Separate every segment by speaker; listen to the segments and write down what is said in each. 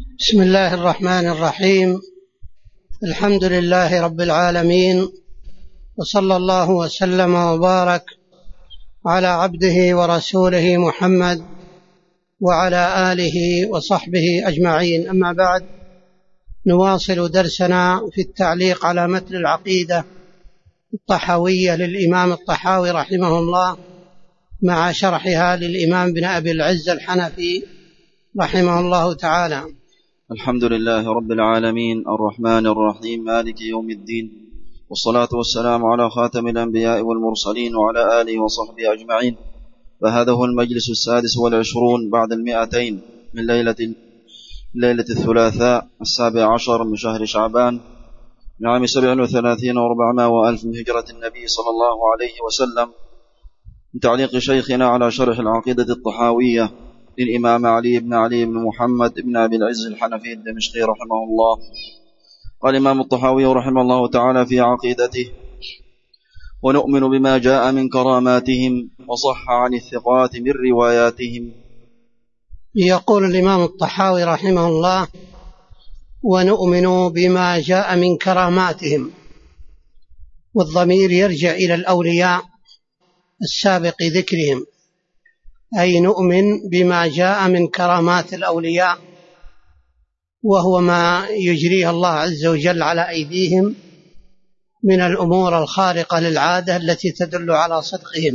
Speaker 1: بسم الله الرحمن الرحيم. الحمد لله رب العالمين، وصلى الله وسلم وبارك على عبده ورسوله محمد وعلى آله وصحبه أجمعين. أما بعد، نواصل درسنا في التعليق على متن العقيدة الطحاوية للإمام الطحاوي رحمه الله، مع شرحها للإمام بن أبي العز الحنفي رحمه الله تعالى.
Speaker 2: الحمد لله رب العالمين الرحمن الرحيم مالك يوم الدين، والصلاة والسلام على خاتم الأنبياء والمرسلين وعلى آله وصحبه أجمعين. فهذا هو المجلس 26 بعد 200 من ليلة الثلاثاء 17 من شهر شعبان من عام 37 و400 وألف من هجرة النبي صلى الله عليه وسلم، من تعليق شيخنا على شرح العقيدة الطحاوية للإمام علي بن محمد بن أبي العز الحنفي الدمشقي رحمه الله. قال الإمام الطحاوي رحمه الله تعالى في عقيدته: ونؤمن بما جاء من كراماتهم وصح عن الثقات من رواياتهم.
Speaker 1: يقول الإمام الطحاوي رحمه الله: ونؤمن بما جاء من كراماتهم، والضمير يرجع إلى الأولياء السابق ذكرهم، أي نؤمن بما جاء من كرامات الأولياء، وهو ما يجريه الله عز وجل على أيديهم من الأمور الخارقة للعادة التي تدل على صدقهم.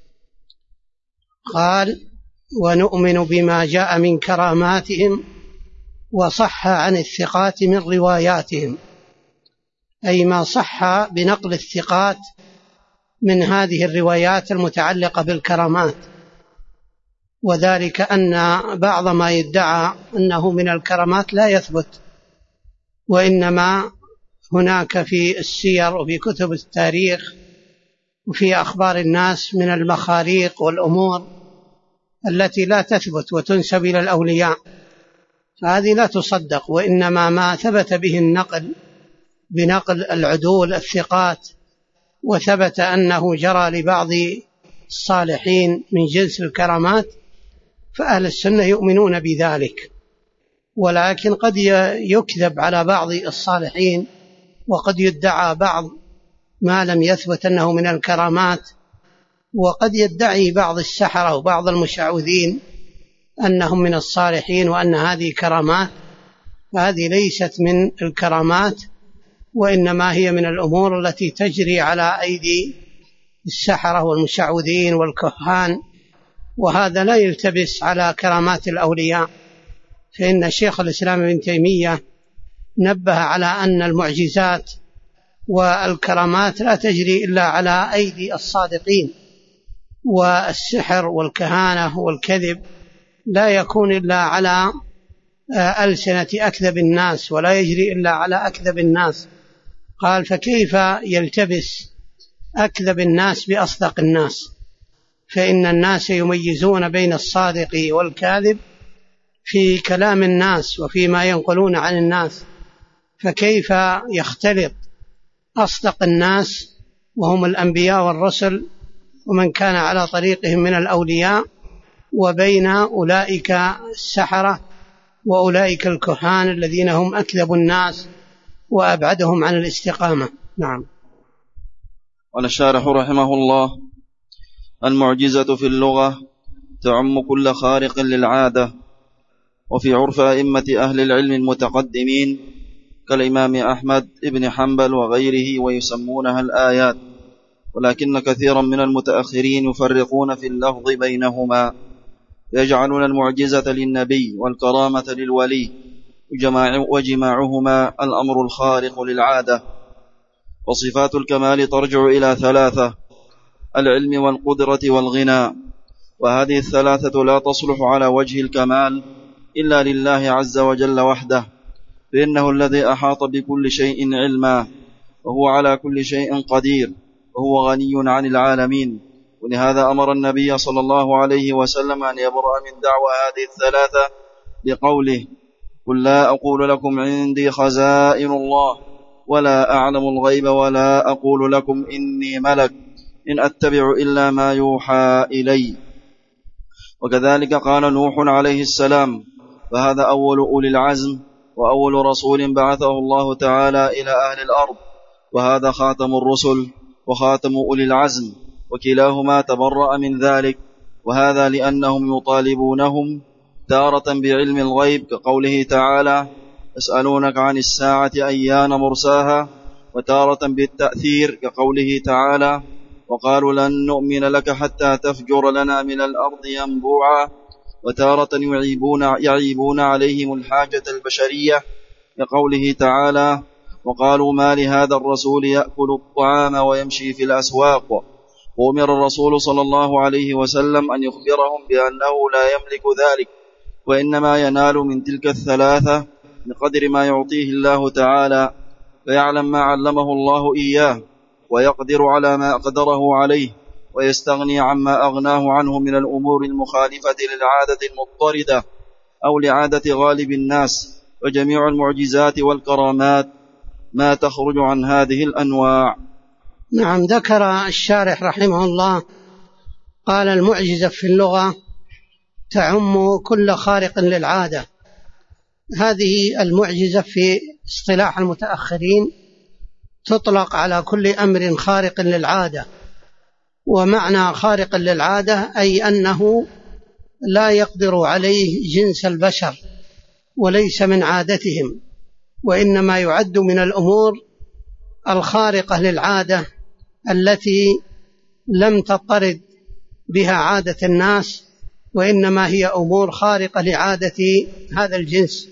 Speaker 1: قال: ونؤمن بما جاء من كراماتهم وصح عن الثقات من رواياتهم، أي ما صح بنقل الثقات من هذه الروايات المتعلقة بالكرامات، وذلك أن بعض ما يدعى أنه من الكرامات لا يثبت، وإنما هناك في السير وفي كتب التاريخ وفي أخبار الناس من المخاريق والأمور التي لا تثبت وتنسب إلى الأولياء، فهذه لا تصدق، وإنما ما ثبت به النقل بنقل العدول الثقات، وثبت أنه جرى لبعض الصالحين من جنس الكرامات، فأهل السنة يؤمنون بذلك. ولكن قد يكذب على بعض الصالحين، وقد يدعى بعض ما لم يثبت أنه من الكرامات، وقد يدعي بعض السحرة وبعض المشعوذين أنهم من الصالحين وأن هذه كرامات، فهذه ليست من الكرامات، وإنما هي من الأمور التي تجري على أيدي السحرة والمشعوذين والكهان، وهذا لا يلتبس على كرامات الأولياء. فإن شيخ الإسلام ابن تيمية نبه على أن المعجزات والكرامات لا تجري إلا على أيدي الصادقين، والسحر والكهانة والكذب لا يكون إلا على ألسنة أكذب الناس، ولا يجري إلا على أكذب الناس. قال: فكيف يلتبس أكذب الناس بأصدق الناس؟ فإن الناس يميزون بين الصادق والكاذب في كلام الناس وفيما ينقلون عن الناس، فكيف يختلط أصدق الناس وهم الأنبياء والرسل ومن كان على طريقهم من الأولياء، وبين أولئك السحرة وأولئك الكهان الذين هم أكذب الناس وأبعدهم عن الاستقامة. نعم.
Speaker 2: قال الشارح رحمه الله: المعجزة في اللغة تعم كل خارق للعادة، وفي عرف أئمة أهل العلم المتقدمين كالإمام أحمد بن حنبل وغيره ويسمونها الآيات، ولكن كثيرا من المتأخرين يفرقون في اللفظ بينهما، يجعلون المعجزة للنبي والكرامة للولي، وجماعهما الأمر الخارق للعادة. وصفات الكمال ترجع إلى 3: العلم والقدرة والغنى، وهذه 3 لا تصلح على وجه الكمال إلا لله عز وجل وحده، فإنه الذي أحاط بكل شيء علما، وهو على كل شيء قدير، وهو غني عن العالمين. ولهذا أمر النبي صلى الله عليه وسلم أن يبرأ من دعوى هذه 3 بقوله: قل لا أقول لكم عندي خزائن الله ولا أعلم الغيب ولا أقول لكم إني ملك إن أتبع إلا ما يوحى إلي. وكذلك قال نوح عليه السلام: فهذا أول أولي العزم وأول رسول بعثه الله تعالى إلى أهل الأرض، وهذا خاتم الرسل وخاتم أولي العزم، وكلاهما تبرأ من ذلك. وهذا لأنهم يطالبونهم تارة بعلم الغيب كقوله تعالى يسألونك عن الساعة أيان مرساها، وتارة بالتأثير كقوله تعالى وقالوا لن نؤمن لك حتى تفجر لنا من الأرض ينبوعا، وتارة يعيبون عليهم الحاجة البشرية كقوله تعالى وقالوا ما لهذا الرسول يأكل الطعام ويمشي في الأسواق. وأمر الرسول صلى الله عليه وسلم أن يخبرهم بأنه لا يملك ذلك، وإنما ينال من تلك الثلاثة بقدر ما يعطيه الله تعالى، فيعلم ما علمه الله إياه، ويقدر على ما أقدره عليه، ويستغني عما أغناه عنه من الأمور المخالفة للعادة المضطردة أو لعادة غالب الناس. وجميع المعجزات والكرامات ما تخرج عن هذه الأنواع.
Speaker 1: نعم. ذكر الشارح رحمه الله قال المعجزة في اللغة تعم كل خارق للعادة. هذه المعجزة في اصطلاح المتأخرين تطلق على كل أمر خارق للعادة. ومعنى خارق للعادة أي أنه لا يقدر عليه جنس البشر وليس من عادتهم، وإنما يعد من الأمور الخارقة للعادة التي لم تضطرد بها عادة الناس، وإنما هي أمور خارقة لعادة هذا الجنس.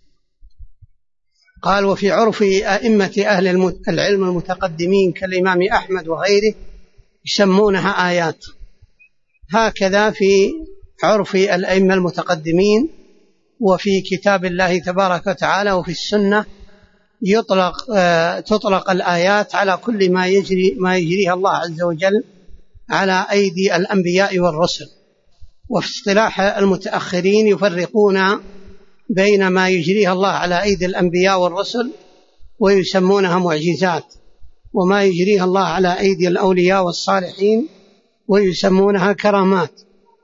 Speaker 1: قال وفي عرف أئمة أهل العلم المتقدمين كالإمام أحمد وغيره يسمونها آيات. هكذا في عرف الأئمة المتقدمين وفي كتاب الله تبارك وتعالى وفي السنة تطلق الآيات على كل ما يجريها الله عز وجل على أيدي الأنبياء والرسل. وفي اصطلاح المتأخرين يفرقون بين ما يجريها الله على أيدي الأنبياء والرسل ويسمونها معجزات، وما يجريها الله على أيدي الأولياء والصالحين ويسمونها كرامات.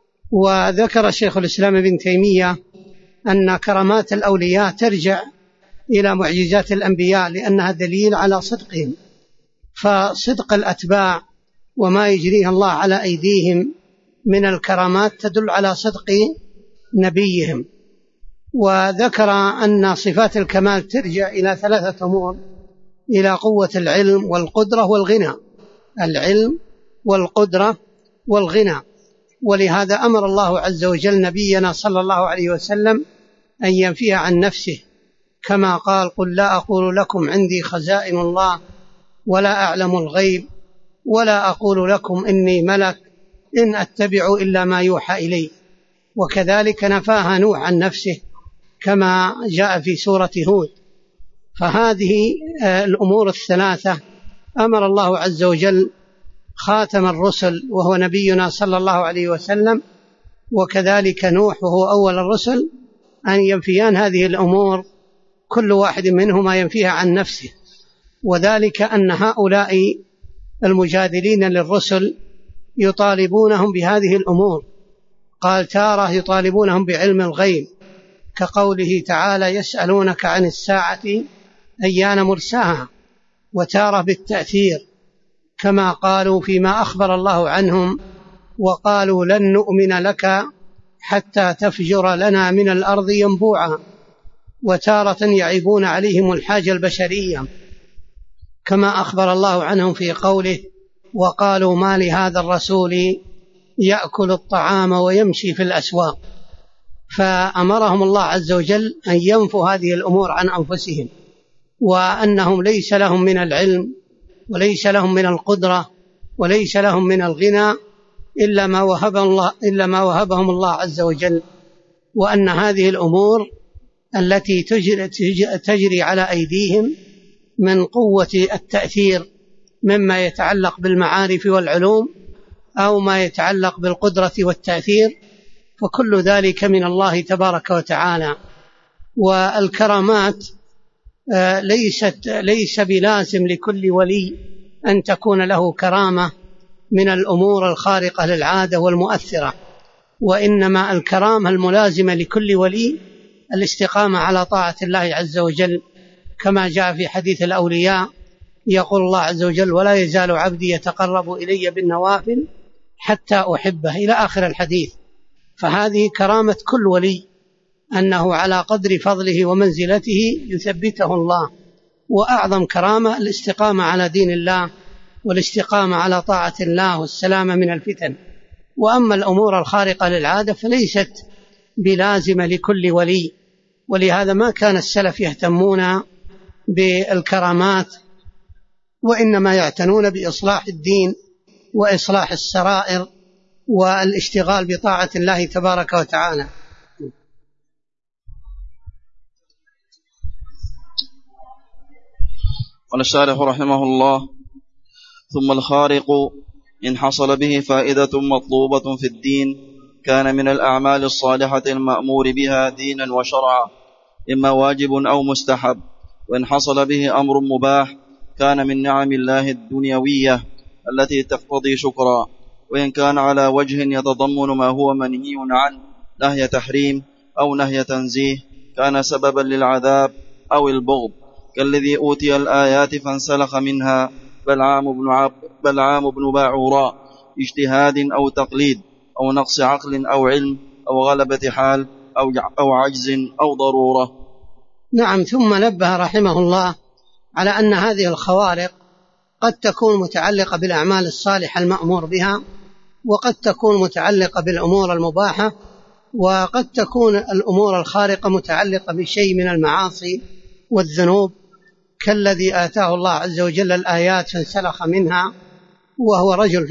Speaker 1: وذكر شيخ الإسلام ابن تيمية أن كرامات الأولياء ترجع إلى معجزات الأنبياء لأنها دليل على صدقهم، فصدق الأتباع وما يجريها الله على أيديهم من الكرامات تدل على صدق نبيهم. وذكر أن صفات الكمال ترجع إلى ثلاثة أمور: إلى قوة العلم والقدرة والغنى، العلم والقدرة والغنى. ولهذا أمر الله عز وجل نبينا صلى الله عليه وسلم أن ينفيها عن نفسه، كما قال قل لا أقول لكم عندي خزائن الله ولا أعلم الغيب ولا أقول لكم إني ملك إن أتبع إلا ما يوحى إلي. وكذلك نفاها نوح عن نفسه كما جاء في سورة هود. فهذه الأمور الثلاثة أمر الله عز وجل خاتم الرسل وهو نبينا صلى الله عليه وسلم وكذلك نوح وهو أول الرسل أن ينفيان هذه الأمور، كل واحد منهما ينفيها عن نفسه. وذلك أن هؤلاء المجادلين للرسل يطالبونهم بهذه الأمور. قال تارة يطالبونهم بعلم الغيب كقوله تعالى يسألونك عن الساعة أيان مرساها، وتارة بالتأثير كما قالوا فيما أخبر الله عنهم وقالوا لن نؤمن لك حتى تفجر لنا من الأرض ينبوعا، وتارة يعيبون عليهم الحاجة البشرية كما أخبر الله عنهم في قوله وقالوا ما لهذا الرسول يأكل الطعام ويمشي في الأسواق. فأمرهم الله عز وجل أن ينفوا هذه الأمور عن أنفسهم، وأنهم ليس لهم من العلم وليس لهم من القدرة وليس لهم من الغنى إلا ما وهبهم الله عز وجل، وأن هذه الأمور التي تجري على أيديهم من قوة التأثير مما يتعلق بالمعارف والعلوم أو ما يتعلق بالقدرة والتأثير، فكل ذلك من الله تبارك وتعالى. والكرامات ليس بلازم لكل ولي أن تكون له كرامة من الأمور الخارقة للعادة والمؤثرة، وإنما الكرامة الملازمة لكل ولي الاستقامة على طاعة الله عز وجل، كما جاء في حديث الأولياء يقول الله عز وجل: ولا يزال عبدي يتقرب إلي بالنوافل حتى أحبه، إلى آخر الحديث. فهذه كرامة كل ولي، أنه على قدر فضله ومنزلته يثبته الله. وأعظم كرامة الاستقامة على دين الله والاستقامة على طاعة الله والسلامة من الفتن. وأما الأمور الخارقة للعادة فليست بلازمة لكل ولي، ولهذا ما كان السلف يهتمون بالكرامات، وإنما يعتنون بإصلاح الدين وإصلاح السرائر والاشتغال بطاعة الله تبارك وتعالى.
Speaker 2: قال الشارح رحمه الله: ثم الخارق إن حصل به فائدة مطلوبة في الدين كان من الأعمال الصالحة المأمور بها دينا وشرعا، إما واجب أو مستحب. وإن حصل به أمر مباح كان من نعم الله الدنيوية التي تقتضي شكرا. وإن كان على وجه يتضمن ما هو منهي عنه نهي تحريم أو نهي تنزيه كان سببا للعذاب أو البغض، كالذي أوتي الآيات فانسلخ منها بلعام بن باعوراء اجتهاد أو تقليد أو نقص عقل أو علم أو غلبة حال أو عجز أو ضرورة.
Speaker 1: نعم. ثم نبه رحمه الله على أن هذه الخوارق قد تكون متعلقة بالأعمال الصالحة المأمور بها، وقد تكون متعلقة بالأمور المباحة، وقد تكون الأمور الخارقة متعلقة بشيء من المعاصي والذنوب، كالذي آتاه الله عز وجل الآيات فانسلخ منها، وهو رجل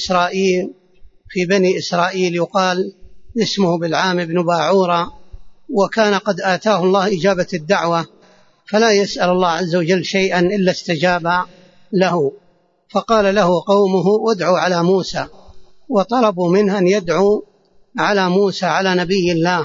Speaker 1: في بني إسرائيل يقال اسمه بلعام بن باعورة، وكان قد آتاه الله إجابة الدعوة، فلا يسأل الله عز وجل شيئا إلا استجاب له. فقال له قومه: وادعوا على موسى، وطلبوا منه أن يدعو على موسى على نبي الله،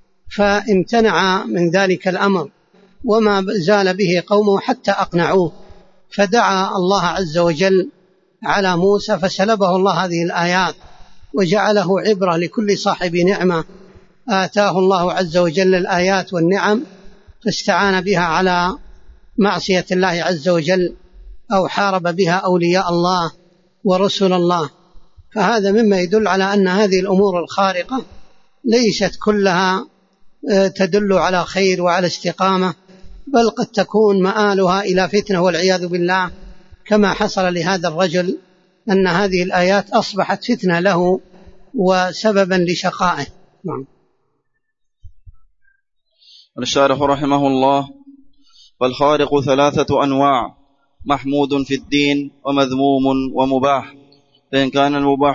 Speaker 1: فامتنع من ذلك الأمر، وما زال به قومه حتى أقنعوه، فدعا الله عز وجل على موسى فسلبه الله هذه الآيات، وجعله عبرة لكل صاحب نعمة آتاه الله عز وجل الآيات والنعم فاستعان بها على معصية الله عز وجل أو حارب بها أولياء الله ورسل الله. فهذا مما يدل على أن هذه الأمور الخارقة ليست كلها تدل على خير وعلى استقامة، بل قد تكون مآلها إلى فتنة والعياذ بالله، كما حصل لهذا الرجل أن هذه الآيات أصبحت فتنة له وسببا لشقائه. نعم.
Speaker 2: الشارح رحمه الله: فالخارق 3 أنواع: محمود في الدين ومذموم ومباح. فإن كان المباح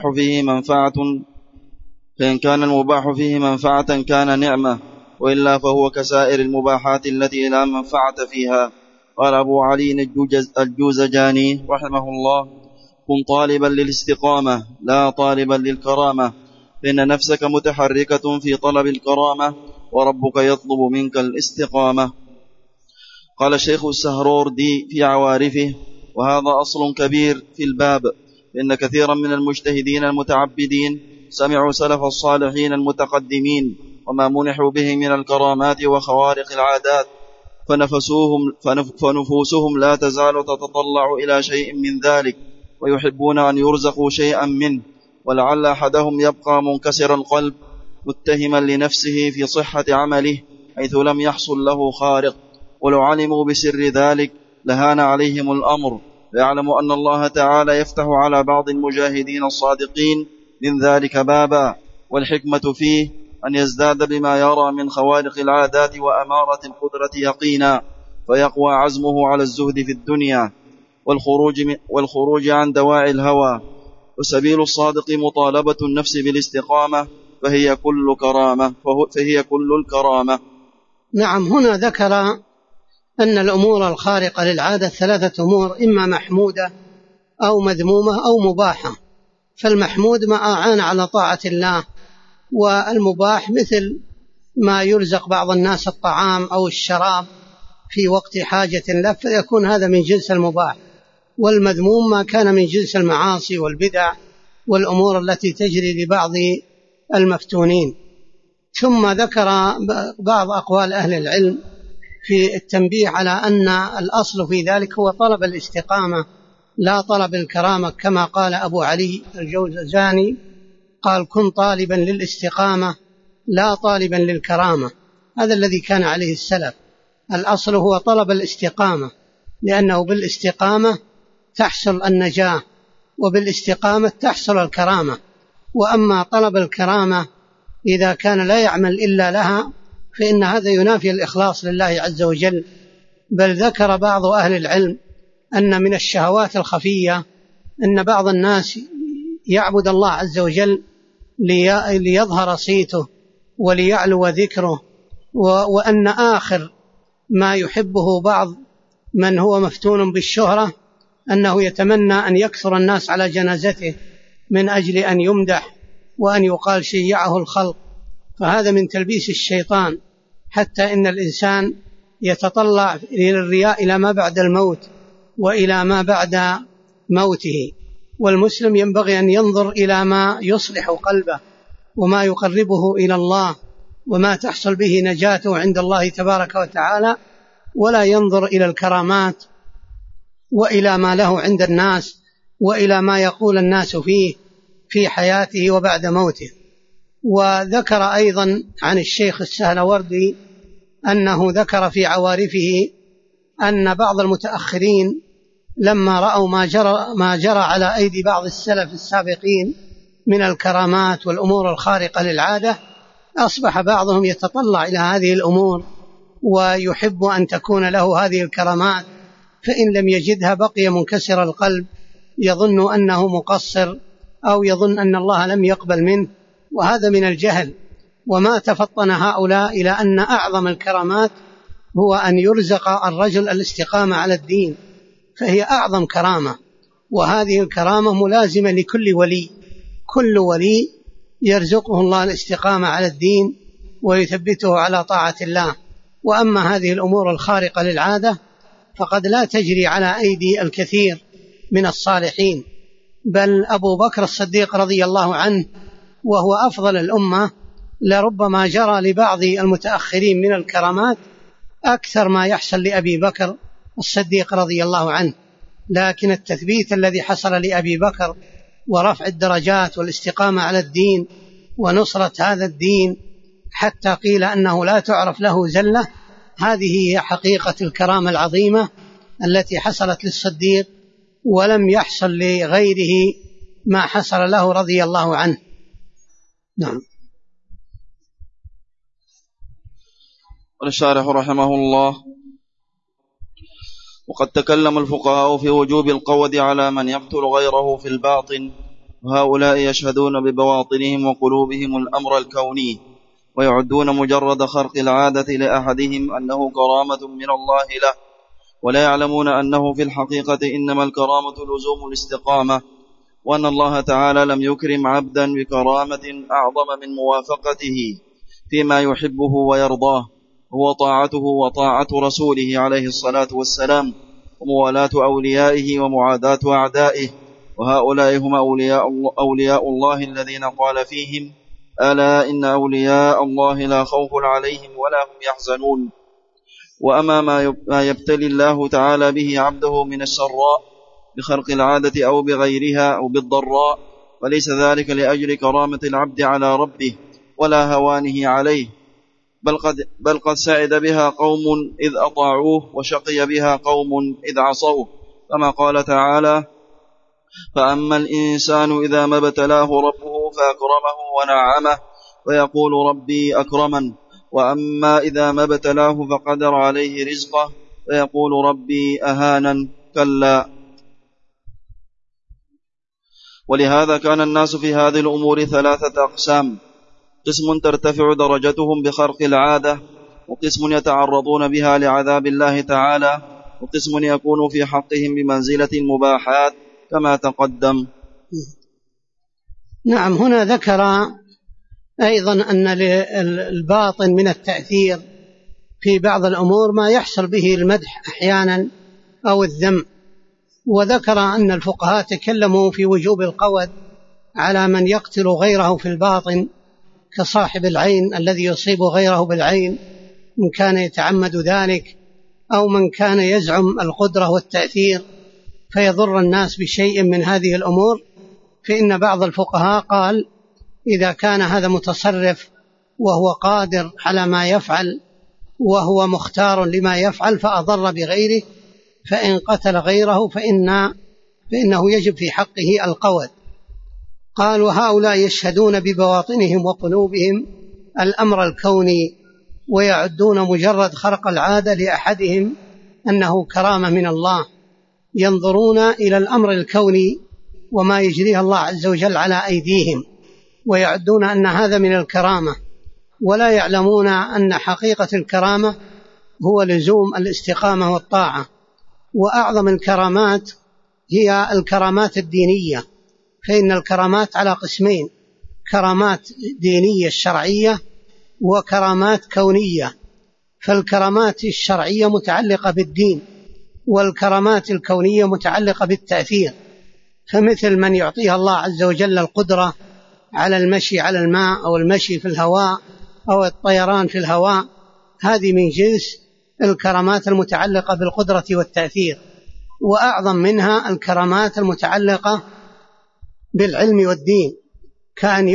Speaker 2: فيه منفعة كان نعمة، وإلا فهو كسائر المباحات التي لا منفعة فيها. قال أبو علي الجوزجاني رحمه الله: كن طالبا للاستقامة لا طالبا للكرامة، فإن نفسك متحركة في طلب الكرامة وربك يطلب منك الاستقامة. قال الشيخ السهروردي في عوارفه: وهذا أصل كبير في الباب، إن كثيرا من المجتهدين المتعبدين سمعوا سلف الصالحين المتقدمين وما منحوا به من الكرامات وخوارق العادات، فنفوسهم لا تزال تتطلع إلى شيء من ذلك، ويحبون أن يرزقوا شيئا منه، ولعل أحدهم يبقى منكسر القلب متهما لنفسه في صحة عمله حيث لم يحصل له خارق، ولو علموا بسر ذلك لهان عليهم الأمر، فيعلموا أن الله تعالى يفتح على بعض المجاهدين الصادقين من ذلك بابا، والحكمة فيه أن يزداد بما يرى من خوارق العادات وأمارة القدرة يقينا، فيقوى عزمه على الزهد في الدنيا والخروج عن دواعي الهوى. وسبيل الصادق مطالبة النفس بالاستقامة، فهي كل الكرامة.
Speaker 1: نعم. هنا ذكر أن الأمور الخارقة للعادة 3 أمور: إما محمودة أو مذمومة أو مباحة. فالمحمود ما أعان على طاعة الله، والمباح مثل ما يرزق بعض الناس الطعام أو الشراب في وقت حاجة له، فيكون هذا من جنس المباح. والمذموم ما كان من جنس المعاصي والبدع والأمور التي تجري لبعض المفتونين. ثم ذكر بعض أقوال أهل العلم في التنبيه على أن الأصل في ذلك هو طلب الاستقامة لا طلب الكرامة، كما قال أبو علي الجوزجاني قال: كن طالبا للاستقامة لا طالبا للكرامة. هذا الذي كان عليه السلف، الأصل هو طلب الاستقامة، لأنه بالاستقامة تحصل النجاة، وبالاستقامة تحصل الكرامة. وأما طلب الكرامة إذا كان لا يعمل إلا لها فإن هذا ينافي الإخلاص لله عز وجل. بل ذكر بعض أهل العلم أن من الشهوات الخفية أن بعض الناس يعبد الله عز وجل ليظهر صيته وليعلو ذكره، وأن آخر ما يحبه بعض من هو مفتون بالشهرة أنه يتمنى أن يكثر الناس على جنازته من أجل أن يمدح وأن يقال شيعه الخلق. فهذا من تلبيس الشيطان، حتى إن الإنسان يتطلع للرياء إلى ما بعد الموت وإلى ما بعد موته. والمسلم ينبغي أن ينظر إلى ما يصلح قلبه وما يقربه إلى الله وما تحصل به نجاته عند الله تبارك وتعالى، ولا ينظر إلى الكرامات وإلى ما له عند الناس وإلى ما يقول الناس فيه في حياته وبعد موته. وذكر أيضا عن الشيخ السهلوردي أنه ذكر في عوارفه أن بعض المتأخرين لما رأوا ما جرى على أيدي بعض السلف السابقين من الكرامات والأمور الخارقة للعادة، أصبح بعضهم يتطلع إلى هذه الأمور ويحب أن تكون له هذه الكرامات، فإن لم يجدها بقي منكسر القلب، يظن أنه مقصر أو يظن أن الله لم يقبل منه، وهذا من الجهل. وما تفطن هؤلاء إلى أن أعظم الكرامات هو أن يرزق الرجل الاستقامة على الدين، فهي أعظم كرامة، وهذه الكرامة ملازمة لكل ولي. كل ولي يرزقه الله الاستقامة على الدين ويثبته على طاعة الله. وأما هذه الأمور الخارقة للعادة فقد لا تجري على أيدي الكثير من الصالحين. بل أبو بكر الصديق رضي الله عنه وهو أفضل الأمة لربما جرى لبعض المتأخرين من الكرامات أكثر ما يحصل لأبي بكر الصديق رضي الله عنه، لكن التثبيت الذي حصل لأبي بكر ورفع الدرجات والاستقامة على الدين ونصرة هذا الدين حتى قيل أنه لا تعرف له زلة، هذه هي حقيقة الكرامة العظيمة التي حصلت للصديق ولم يحصل لغيره ما حصل له رضي الله عنه. نعم.
Speaker 2: قال الشارح رحمه الله: وقد تكلم الفقهاء في وجوب القود على من يقتل غيره في الباطن، وهؤلاء يشهدون ببواطنهم وقلوبهم الأمر الكوني، ويعدون مجرد خرق العادة لأحدهم أنه كرامة من الله له، ولا يعلمون أنه في الحقيقة إنما الكرامة لزوم الاستقامة، وأن الله تعالى لم يكرم عبدا بكرامة أعظم من موافقته فيما يحبه ويرضاه، هو طاعته وطاعة رسوله عليه الصلاة والسلام، وموالاة أوليائه ومعاداة أعدائه. وهؤلاء هم أولياء الله الذين قال فيهم: ألا إن أولياء الله لا خوف عليهم ولا هم يحزنون. وأما ما يبتلي الله تعالى به عبده من السراء بخرق العادة أو بغيرها أو بالضراء، فليس ذلك لأجل كرامة العبد على ربه ولا هوانه عليه، بل قد سعد بها قوم إذ أطاعوه، وشقي بها قوم إذ عصوه، كما قال تعالى: فأما الإنسان إذا ما ابتلاه ربه فأكرمه ونعمه فيقول ربي أكرمن، وأما إذا ما ابتلاه فقدر عليه رزقه فيقول ربي أهانن، كلا. ولهذا كان الناس في هذه الأمور ثلاثة أقسام: قسم ترتفع درجتهم بخرق العادة، وقسم يتعرضون بها لعذاب الله تعالى، وقسم يكون في حقهم بمنزلة المباحات كما تقدم.
Speaker 1: نعم. هنا ذكر أيضا أن للباطن من التأثير في بعض الأمور ما يحصل به المدح أحيانا أو الذم، وذكر أن الفقهاء تكلموا في وجوب القود على من يقتل غيره في الباطن، كصاحب العين الذي يصيب غيره بالعين إن كان يتعمد ذلك، أو من كان يزعم القدرة والتأثير فيضر الناس بشيء من هذه الأمور. فإن بعض الفقهاء قال إذا كان هذا متصرف وهو قادر على ما يفعل وهو مختار لما يفعل فأضر بغيره، فإن قتل غيره فإنه يجب في حقه القود. قال وهؤلاء يشهدون ببواطنهم وقلوبهم الأمر الكوني، ويعدون مجرد خرق العادة لأحدهم أنه كرامة من الله، ينظرون إلى الأمر الكوني وما يجريه الله عز وجل على أيديهم ويعدون أن هذا من الكرامة، ولا يعلمون أن حقيقة الكرامة هو لزوم الاستقامة والطاعة. وأعظم الكرامات هي الكرامات الدينية، فإن الكرامات على قسمين: كرامات دينية الشرعية وكرامات كونية. فالكرامات الشرعية متعلقة بالدين، والكرامات الكونية متعلقة بالتأثير. فمثل من يعطيها الله عز وجل القدرة على المشي على الماء أو المشي في الهواء أو الطيران في الهواء، هذه من جنس الكرامات المتعلقة بالقدرة والتأثير. وأعظم منها الكرامات المتعلقة بالعلم والدين، كأن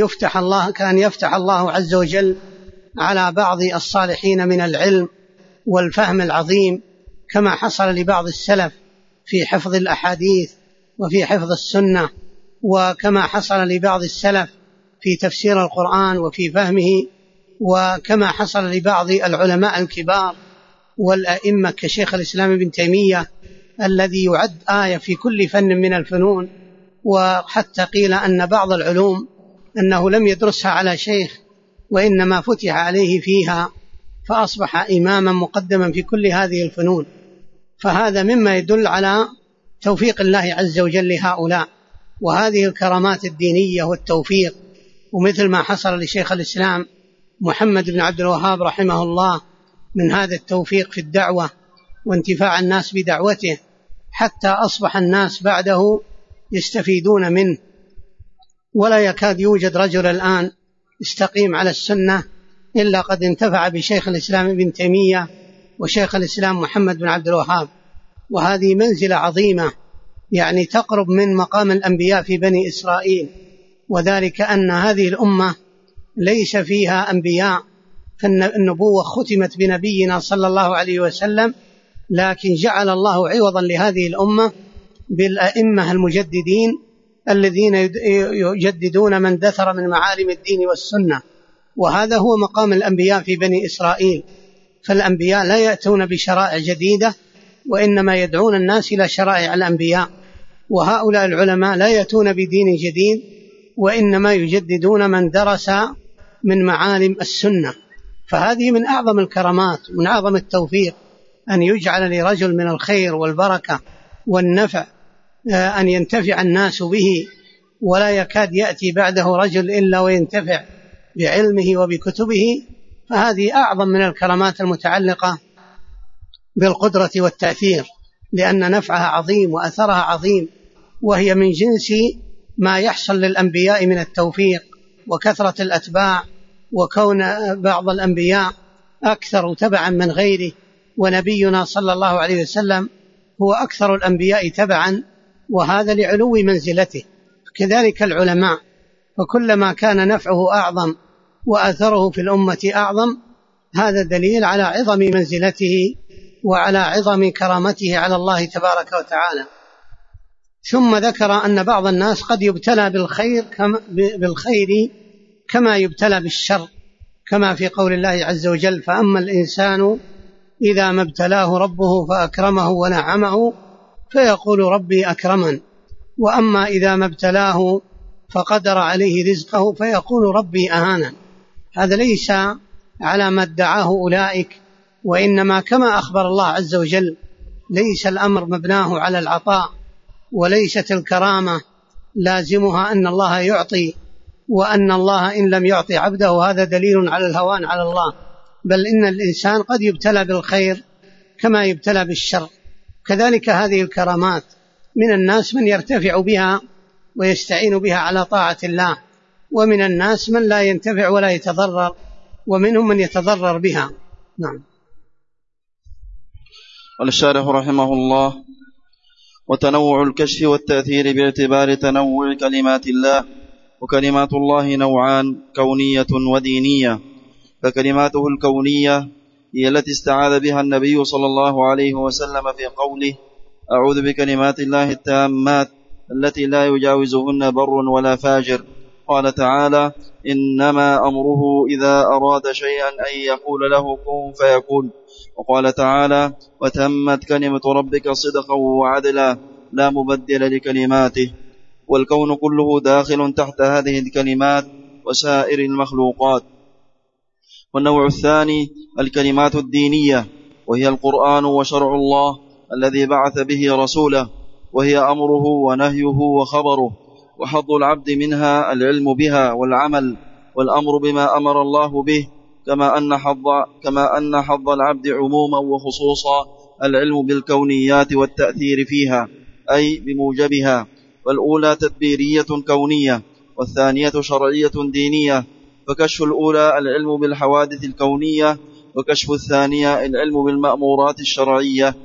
Speaker 1: يفتح الله عز وجل على بعض الصالحين من العلم والفهم العظيم، كما حصل لبعض السلف في حفظ الأحاديث وفي حفظ السنة، وكما حصل لبعض السلف في تفسير القرآن وفي فهمه، وكما حصل لبعض العلماء الكبار والأئمة كشيخ الإسلام ابن تيمية الذي يعد آية في كل فن من الفنون. وحتى قيل أن بعض العلوم أنه لم يدرسها على شيخ وإنما فتح عليه فيها، فأصبح إماما مقدما في كل هذه الفنون. فهذا مما يدل على توفيق الله عز وجل لهؤلاء، وهذه الكرامات الدينية والتوفيق. ومثل ما حصل لشيخ الإسلام محمد بن عبد الوهاب رحمه الله من هذا التوفيق في الدعوة وانتفاع الناس بدعوته، حتى أصبح الناس بعده يستفيدون منه، ولا يكاد يوجد رجل الآن يستقيم على السنة إلا قد انتفع بشيخ الإسلام ابن تيمية وشيخ الإسلام محمد بن عبد الوهاب. وهذه منزلة عظيمة، يعني تقرب من مقام الأنبياء في بني إسرائيل، وذلك أن هذه الأمة ليس فيها أنبياء، فالنبوة ختمت بنبينا صلى الله عليه وسلم، لكن جعل الله عوضا لهذه الأمة بالأئمة المجددين الذين يجددون من دثر من معالم الدين والسنة. وهذا هو مقام الأنبياء في بني إسرائيل. فالأنبياء لا يأتون بشرائع جديدة، وإنما يدعون الناس إلى شرائع الأنبياء. وهؤلاء العلماء لا يأتون بدين جديد، وإنما يجددون من درس من معالم السنة. فهذه من أعظم الكرامات ومن أعظم التوفيق، أن يجعل لرجل من الخير والبركة والنفع أن ينتفع الناس به، ولا يكاد يأتي بعده رجل إلا وينتفع بعلمه وبكتبه. فهذه أعظم من الكرامات المتعلقة بالقدرة والتأثير، لأن نفعها عظيم وأثرها عظيم، وهي من جنس ما يحصل للأنبياء من التوفيق وكثرة الأتباع، وكون بعض الأنبياء أكثر تبعا من غيره، ونبينا صلى الله عليه وسلم هو أكثر الأنبياء تبعا، وهذا لعلو منزلته. كذلك العلماء، فكلما كان نفعه أعظم وأثره في الأمة أعظم، هذا دليل على عظم منزلته وعلى عظم كرامته على الله تبارك وتعالى. ثم ذكر أن بعض الناس قد يبتلى بالخير كما يبتلى بالشر، كما في قول الله عز وجل: فأما الإنسان إذا ما ابتلاه ربه فأكرمه ونعمه فيقول ربي أكرمن، وأما إذا ما ابتلاه فقدر عليه رزقه فيقول ربي أهانن. هذا ليس على ما ادعاه أولئك، وإنما كما أخبر الله عز وجل: ليس الأمر مبناه على العطاء، وليست الكرامة لازمها أن الله يعطي، وأن الله إن لم يعطي عبده هذا دليل على الهوان على الله، بل إن الإنسان قد يبتلى بالخير كما يبتلى بالشر. كذلك هذه الكرامات من الناس من يرتفع بها ويستعين بها على طاعة الله، ومن الناس من لا ينتفع ولا يتضرر، ومنهم من يتضرر بها. نعم.
Speaker 2: قال الشارح رحمه الله: وتنوع الكشف والتأثير باعتبار تنوع كلمات الله، وكلمات الله نوعان: كونية ودينية. فكلماته الكونية هي التي استعاذ بها النبي صلى الله عليه وسلم في قوله: أعوذ بكلمات الله التامات التي لا يجاوزهن بر ولا فاجر. قال تعالى: إنما أمره إذا أراد شيئا أن يقول له كن فيكون. وقال تعالى: وتمت كلمة ربك صدقا وعدلا لا مبدل لكلماته. والكون كله داخل تحت هذه الكلمات وسائر المخلوقات. والنوع الثاني الكلمات الدينية، وهي القرآن وشرع الله الذي بعث به رسوله، وهي أمره ونهيه وخبره، وحظ العبد منها العلم بها والعمل والأمر بما أمر الله به، كما أن حظ العبد عموما وخصوصا العلم بالكونيات والتأثير فيها أي بموجبها. والأولى تدبيرية كونية، والثانية شرعية دينية. فكشف الأولى العلم بالحوادث الكونية، وكشف الثانية العلم بالمأمورات الشرعية.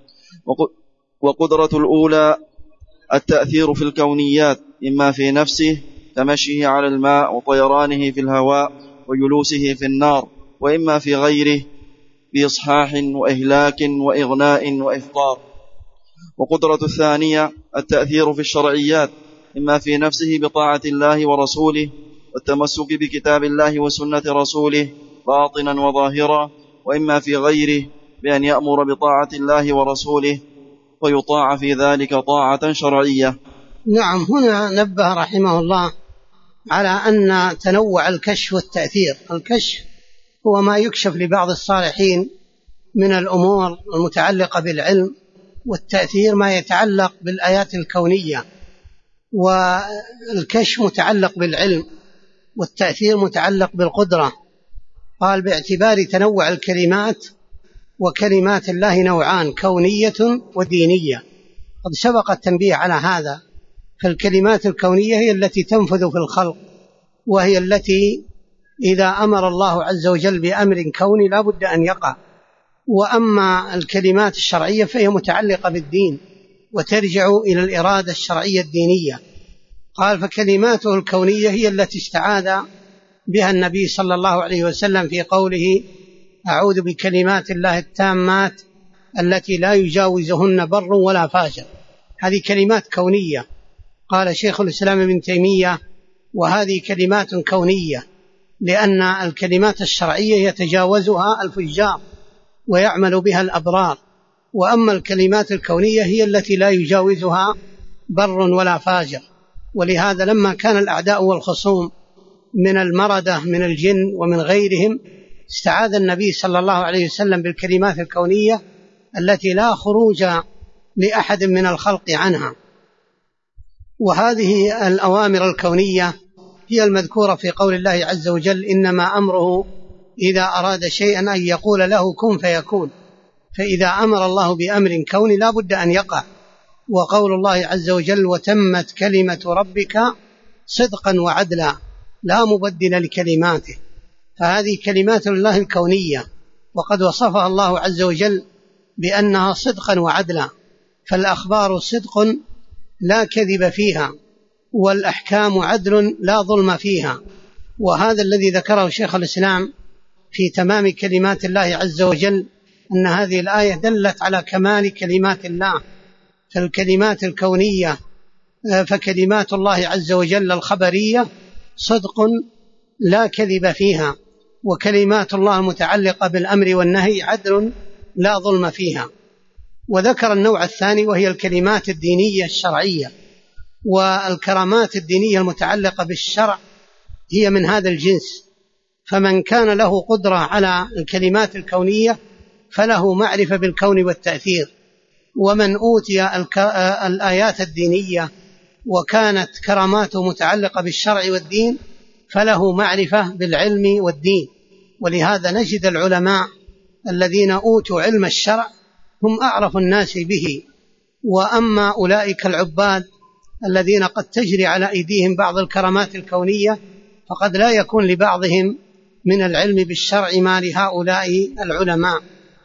Speaker 2: وقدرة الأولى التأثير في الكونيات، إما في نفسه كمشيه على الماء وطيرانه في الهواء وجلوسه في النار، وإما في غيره بإصحاح وإهلاك وإغناء وإفطار. وقدرة الثانية التأثير في الشرعيات، إما في نفسه بطاعة الله ورسوله والتمسك بكتاب الله وسنة رسوله باطنا وظاهرا، وإما في غيره بأن يأمر بطاعة الله ورسوله ويطاع في ذلك طاعة شرعية.
Speaker 1: نعم. هنا نبه رحمه الله على أن تنوع الكشف والتأثير. الكشف هو ما يكشف لبعض الصالحين من الأمور المتعلقة بالعلم، والتأثير ما يتعلق بالآيات الكونية. والكشف متعلق بالعلم، والتأثير متعلق بالقدرة. قال باعتبار تنوع الكلمات، وكلمات الله نوعان: كونية ودينية. قد سبق التنبيه على هذا. فالكلمات الكونية هي التي تنفذ في الخلق، وهي التي إذا أمر الله عز وجل بأمر كوني لا بد أن يقع. وأما الكلمات الشرعية فهي متعلقة بالدين، وترجع إلى الإرادة الشرعية الدينية. قال فكلماته الكونية هي التي استعاذ بها النبي صلى الله عليه وسلم في قوله: أعوذ بكلمات الله التامات التي لا يجاوزهن بر ولا فاجر. هذه كلمات كونية. قال شيخ الإسلام ابن تيمية: وهذه كلمات كونية، لأن الكلمات الشرعية يتجاوزها الفجار ويعمل بها الأبرار، وأما الكلمات الكونية هي التي لا يجاوزها بر ولا فاجر. ولهذا لما كان الأعداء والخصوم من المردة من الجن ومن غيرهم، استعاذ النبي صلى الله عليه وسلم بالكلمات الكونية التي لا خروج لأحد من الخلق عنها. وهذه الأوامر الكونية هي المذكورة في قول الله عز وجل: إنما أمره إذا أراد شيئا أن يقول له كن فيكون. فإذا أمر الله بأمر كوني لا بد أن يقع. وقول الله عز وجل: وتمت كلمة ربك صدقا وعدلا لا مبدل لكلماته. فهذه كلمات الله الكونية، وقد وصفها الله عز وجل بأنها صدقا وعدلا. فالأخبار صدق لا كذب فيها، والأحكام عدل لا ظلم فيها. وهذا الذي ذكره شيخ الإسلام في تمام كلمات الله عز وجل، أن هذه الآية دلت على كمال كلمات الله. فالكلمات الكونية فكلمات الله عز وجل الخبرية صدق لا كذب فيها، وكلمات الله المتعلقة بالأمر والنهي عدل لا ظلم فيها. وذكر النوع الثاني وهي الكلمات الدينية الشرعية. والكرامات الدينية المتعلقة بالشرع هي من هذا الجنس. فمن كان له قدرة على الكلمات الكونية فله معرفة بالكون والتأثير. ومن أوتي الآيات الدينية وكانت كراماته متعلقة بالشرع والدين فله معرفة بالعلم والدين. ولهذا نجد العلماء الذين أوتوا علم الشرع هم أعرف الناس به. وأما أولئك العباد الذين قد تجري على أيديهم بعض الكرامات الكونية فقد لا يكون لبعضهم من العلم بالشرع ما لهؤلاء العلماء.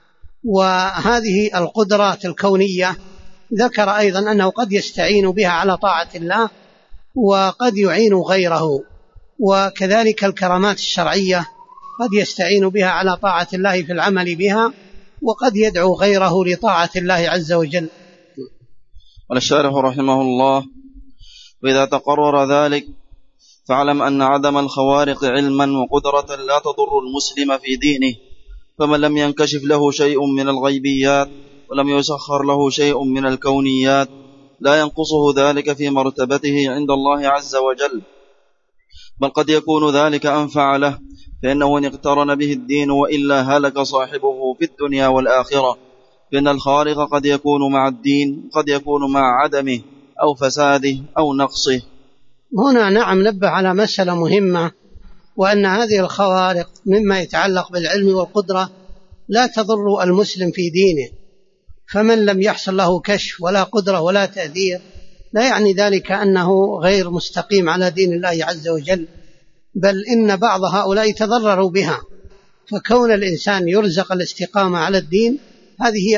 Speaker 1: وهذه القدرات الكونية ذكر أيضا أنه قد يستعين بها على طاعة الله وقد يعين غيره، وكذلك الكرامات الشرعية قد يستعين بها على طاعة الله في العمل بها، وقد يدعو غيره لطاعة الله عز وجل.
Speaker 2: قال الشارح رحمه الله: وإذا تقرر ذلك فاعلم أن عدم الخوارق علما وقدرة لا تضر المسلم في دينه، فمن لم ينكشف له شيء من الغيبيات ولم يسخر له شيء من الكونيات لا ينقصه ذلك في مرتبته عند الله عز وجل، بل قد يكون ذلك أنفع له، فإنه إن اقترن به الدين وإلا هلك صاحبه في الدنيا والآخرة، فإن الخارق قد يكون مع الدين قد يكون مع عدمه أو فساده أو نقصه.
Speaker 1: هنا نعم نبه على مسألة مهمة، وأن هذه الخوارق مما يتعلق بالعلم والقدرة لا تضر المسلم في دينه، فمن لم يحصل له كشف ولا قدرة ولا تأثير لا يعني ذلك أنه غير مستقيم على دين الله عز وجل، بل إن بعض هؤلاء تضرروا بها. فكون الإنسان يرزق الاستقامة على الدين هذه هي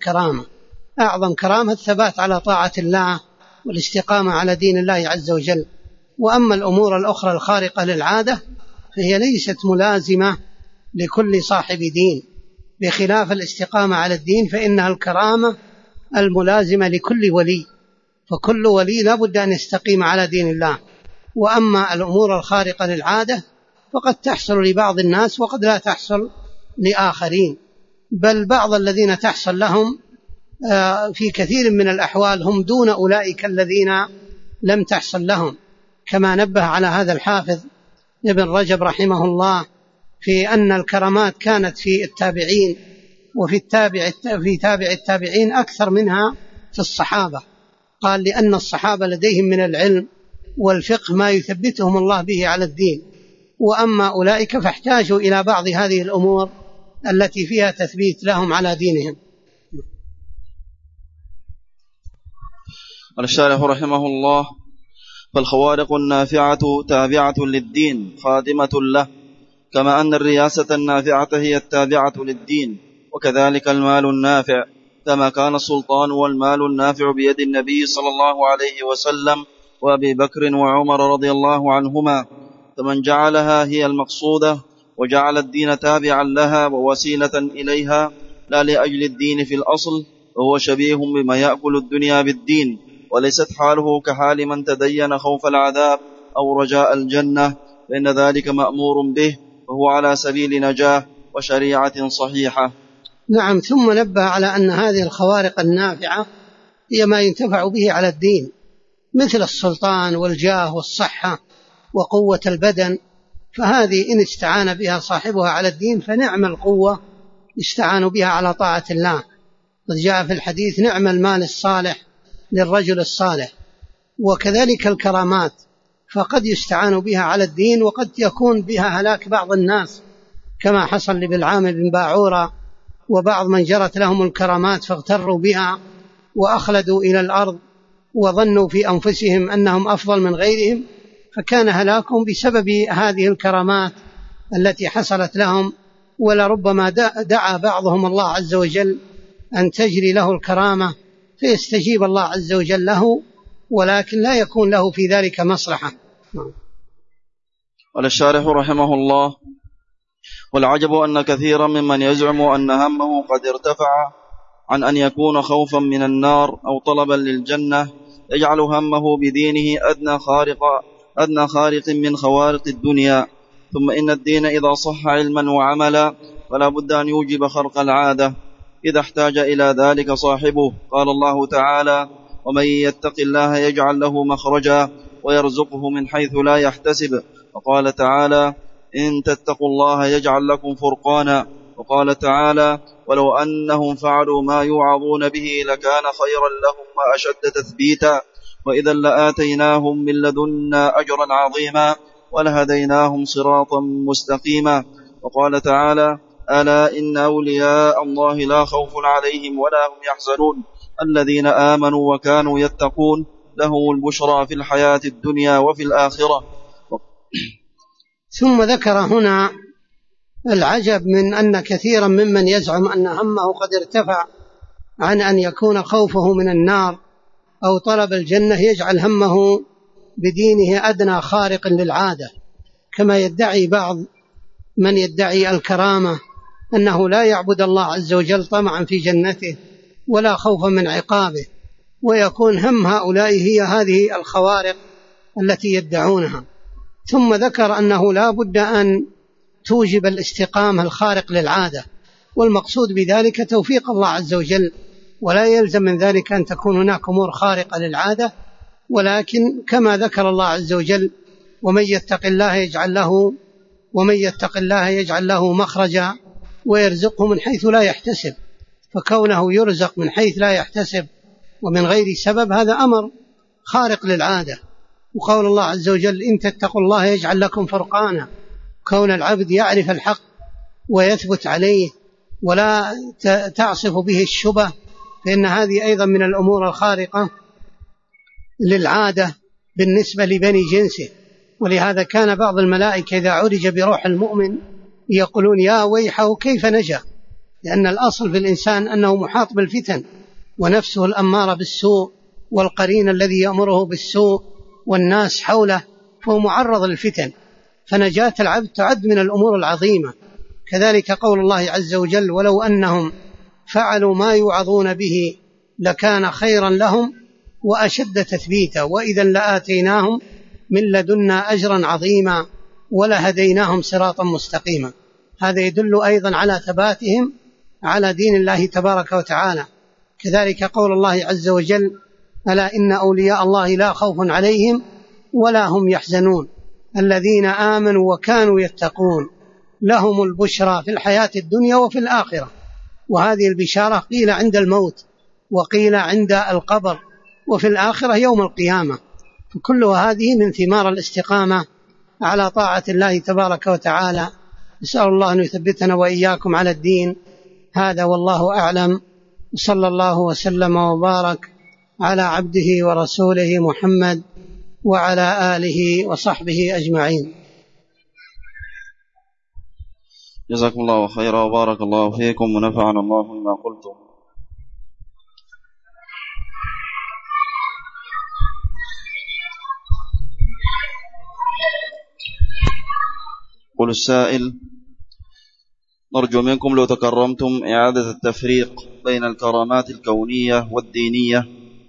Speaker 1: أعظم كرامة الثبات على طاعة الله والاستقامة على دين الله عز وجل. وأما الأمور الأخرى الخارقة للعادة فهي ليست ملازمة لكل صاحب دين، بخلاف الاستقامة على الدين فإنها الكرامة الملازمة لكل ولي، فكل ولي لا بد أن يستقيم على دين الله. وأما الأمور الخارقة للعادة فقد تحصل لبعض الناس وقد لا تحصل لآخرين، بل بعض الذين تحصل لهم في كثير من الأحوال هم دون أولئك الذين لم تحصل لهم، كما نبه على هذا الحافظ ابن رجب رحمه الله في أن الكرامات كانت في التابعين وفي تابع التابعين أكثر منها في الصحابة. قال: لأن الصحابة لديهم من العلم والفقه ما يثبتهم الله به على الدين، وأما أولئك فاحتاجوا إلى بعض هذه الأمور التي فيها تثبيت لهم على دينهم.
Speaker 2: قال الشارح رحمه الله: فالخوارق النافعة تابعة للدين خادمة له، كما أن الرياسة النافعة هي التابعة للدين، وكذلك المال النافع، كما كان السلطان والمال النافع بيد النبي صلى الله عليه وسلم وأبي بكر وعمر رضي الله عنهما، فمن جعلها هي المقصودة وجعل الدين تابعا لها ووسيلة إليها لا لأجل الدين في الأصل، وهو شبيه بما يأكل الدنيا بالدين، وليست حاله كحال من تدين خوف العذاب أو رجاء الجنة، فإن ذلك مأمور به وهو على سبيل نجاة وشريعة صحيحة.
Speaker 1: نعم. ثم نبه على أن هذه الخوارق النافعة هي ما ينتفع به على الدين، مثل السلطان والجاه والصحة وقوة البدن، فهذه إن استعان بها صاحبها على الدين فنعم القوة استعانوا بها على طاعة الله. قد جاء في الحديث: نعم المال الصالح للرجل الصالح. وكذلك الكرامات فقد يستعان بها على الدين وقد يكون بها هلاك بعض الناس، كما حصل لبلعام بن باعورة وبعض من جرت لهم الكرامات فاغتروا بها وأخلدوا إلى الأرض وظنوا في أنفسهم أنهم أفضل من غيرهم، فكان هلاكهم بسبب هذه الكرامات التي حصلت لهم. ولربما دعا بعضهم الله عز وجل أن تجري له الكرامة فيستجيب الله عز وجل له، ولكن لا يكون له في ذلك مصلحة.
Speaker 2: قال الشارح رحمه الله: والعجب أن كثيرا ممن يزعم أن همه قد ارتفع عن أن يكون خوفا من النار أو طلبا للجنة يجعل همه بدينه أدنى خارق من خوارق الدنيا. ثم إن الدين إذا صح علما وعملا فلا بد أن يوجب خرق العادة إذا احتاج إلى ذلك صاحبه. قال الله تعالى: ومن يتق الله يجعل له مخرجا ويرزقه من حيث لا يحتسب. وقال تعالى: إن تتقوا الله يجعل لكم فرقانا. وقال تعالى: ولو أنهم فعلوا ما يوعظون به لكان خيرا لهم وأشد تثبيتا، وإذا لآتيناهم من لدنا أجرا عظيما ولهديناهم صراطا مستقيما. وقال تعالى: ألا إن أولياء الله لا خوف عليهم ولا هم يحزنون الذين آمنوا وكانوا يتقون لهم البشرى في الحياة الدنيا وفي الآخرة.
Speaker 1: ثم ذكر هنا العجب من أن كثيرا ممن يزعم أن همه قد ارتفع عن أن يكون خوفه من النار أو طلب الجنة يجعل همه بدينه أدنى خارق للعادة، كما يدعي بعض من يدعي الكرامة أنه لا يعبد الله عز وجل طمعا في جنته ولا خوفا من عقابه، ويكون هم هؤلاء هي هذه الخوارق التي يدعونها. ثم ذكر أنه لا بد أن توجب الاستقامة الخارق للعادة، والمقصود بذلك توفيق الله عز وجل، ولا يلزم من ذلك أن تكون هناك أمور خارقة للعادة، ولكن كما ذكر الله عز وجل ومن يتق الله يجعل له مخرجا ويرزقه من حيث لا يحتسب، فكونه يرزق من حيث لا يحتسب ومن غير سبب هذا أمر خارق للعادة. وقول الله عز وجل إن تتقوا الله يجعل لكم فرقانا، كون العبد يعرف الحق ويثبت عليه ولا تعصف به الشبه، فإن هذه أيضا من الأمور الخارقة للعادة بالنسبة لبني جنسه. ولهذا كان بعض الملائكة إذا عرج بروح المؤمن يقولون يا ويحه كيف نجا، لأن الأصل في الإنسان أنه محاط بالفتن، ونفسه الأمارة بالسوء، والقرين الذي يأمره بالسوء، والناس حوله، فهو معرض للفتن، فنجاة العبد تعد من الأمور العظيمة. كذلك قول الله عز وجل ولو أنهم فعلوا ما يوعظون به لكان خيرا لهم وأشد تثبيتا وإذا لآتيناهم من لدنا أجرا عظيما ولهديناهم صراطا مستقيما. هذا يدل أيضا على ثباتهم على دين الله تبارك وتعالى. كذلك قول الله عز وجل ألا إن أولياء الله لا خوف عليهم ولا هم يحزنون الذين آمنوا وكانوا يتقون لهم البشرى في الحياة الدنيا وفي الآخرة. وهذه البشارة قيل عند الموت، وقيل عند القبر، وفي الآخرة يوم القيامة. فكل هذه من ثمار الاستقامة على طاعة الله تبارك وتعالى. نسأل الله أن يثبتنا وإياكم على الدين. هذا والله أعلم، صلى الله وسلم وبارك على عبده ورسوله محمد وعلى آله وصحبه أجمعين.
Speaker 2: جزاكم الله خيرا وبارك الله فيكم ونفعنا الله بما قلتم. قل السائل: نرجو منكم لو تكرمتم إعادة التفريق بين الكرامات الكونية والدينية.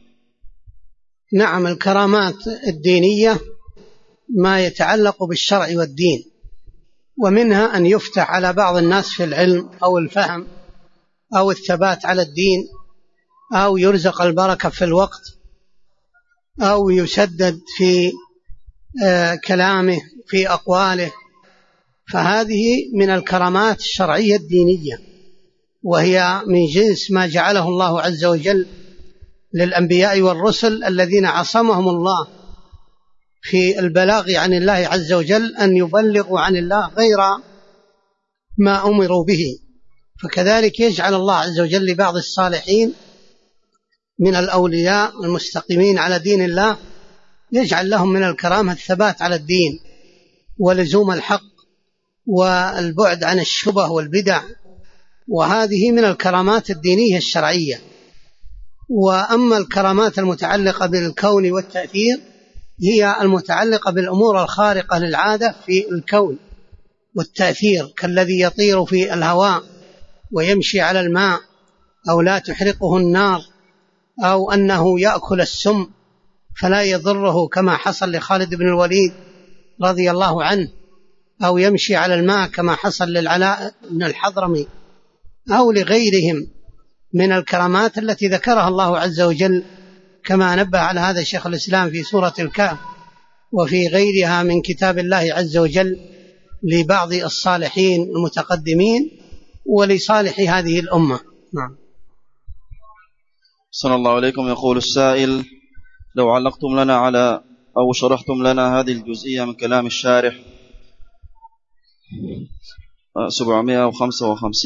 Speaker 1: نعم، الكرامات الدينية ما يتعلق بالشرع والدين، ومنها أن يفتح على بعض الناس في العلم أو الفهم أو الثبات على الدين، أو يرزق البركة في الوقت، أو يسدد في كلامه في أقواله. فهذه من الكرامات الشرعية الدينية، وهي من جنس ما جعله الله عز وجل للأنبياء والرسل الذين عصمهم الله في البلاغ عن الله عز وجل أن يبلغوا عن الله غير ما أمروا به. فكذلك يجعل الله عز وجل لبعض الصالحين من الأولياء المستقيمين على دين الله يجعل لهم من الكرامة الثبات على الدين ولزوم الحق والبعد عن الشبه والبدع، وهذه من الكرامات الدينية الشرعية. وأما الكرامات المتعلقة بالكون والتأثير هي المتعلقة بالأمور الخارقة للعادة في الكون والتأثير، كالذي يطير في الهواء ويمشي على الماء، أو لا تحرقه النار، أو أنه يأكل السم فلا يضره كما حصل لخالد بن الوليد رضي الله عنه، أو يمشي على الماء كما حصل للعلاء بن الحضرمي، أو لغيرهم من الكرامات التي ذكرها الله عز وجل، كما نبه على هذا شيخ الإسلام في سورة الكهف وفي غيرها من كتاب الله عز وجل لبعض الصالحين المتقدمين ولصالح هذه الأمة. نعم.
Speaker 2: صلى الله عليكم. يقول السائل: لو علقتم لنا على أو شرحتم لنا هذه الجزئية من كلام الشارح 755.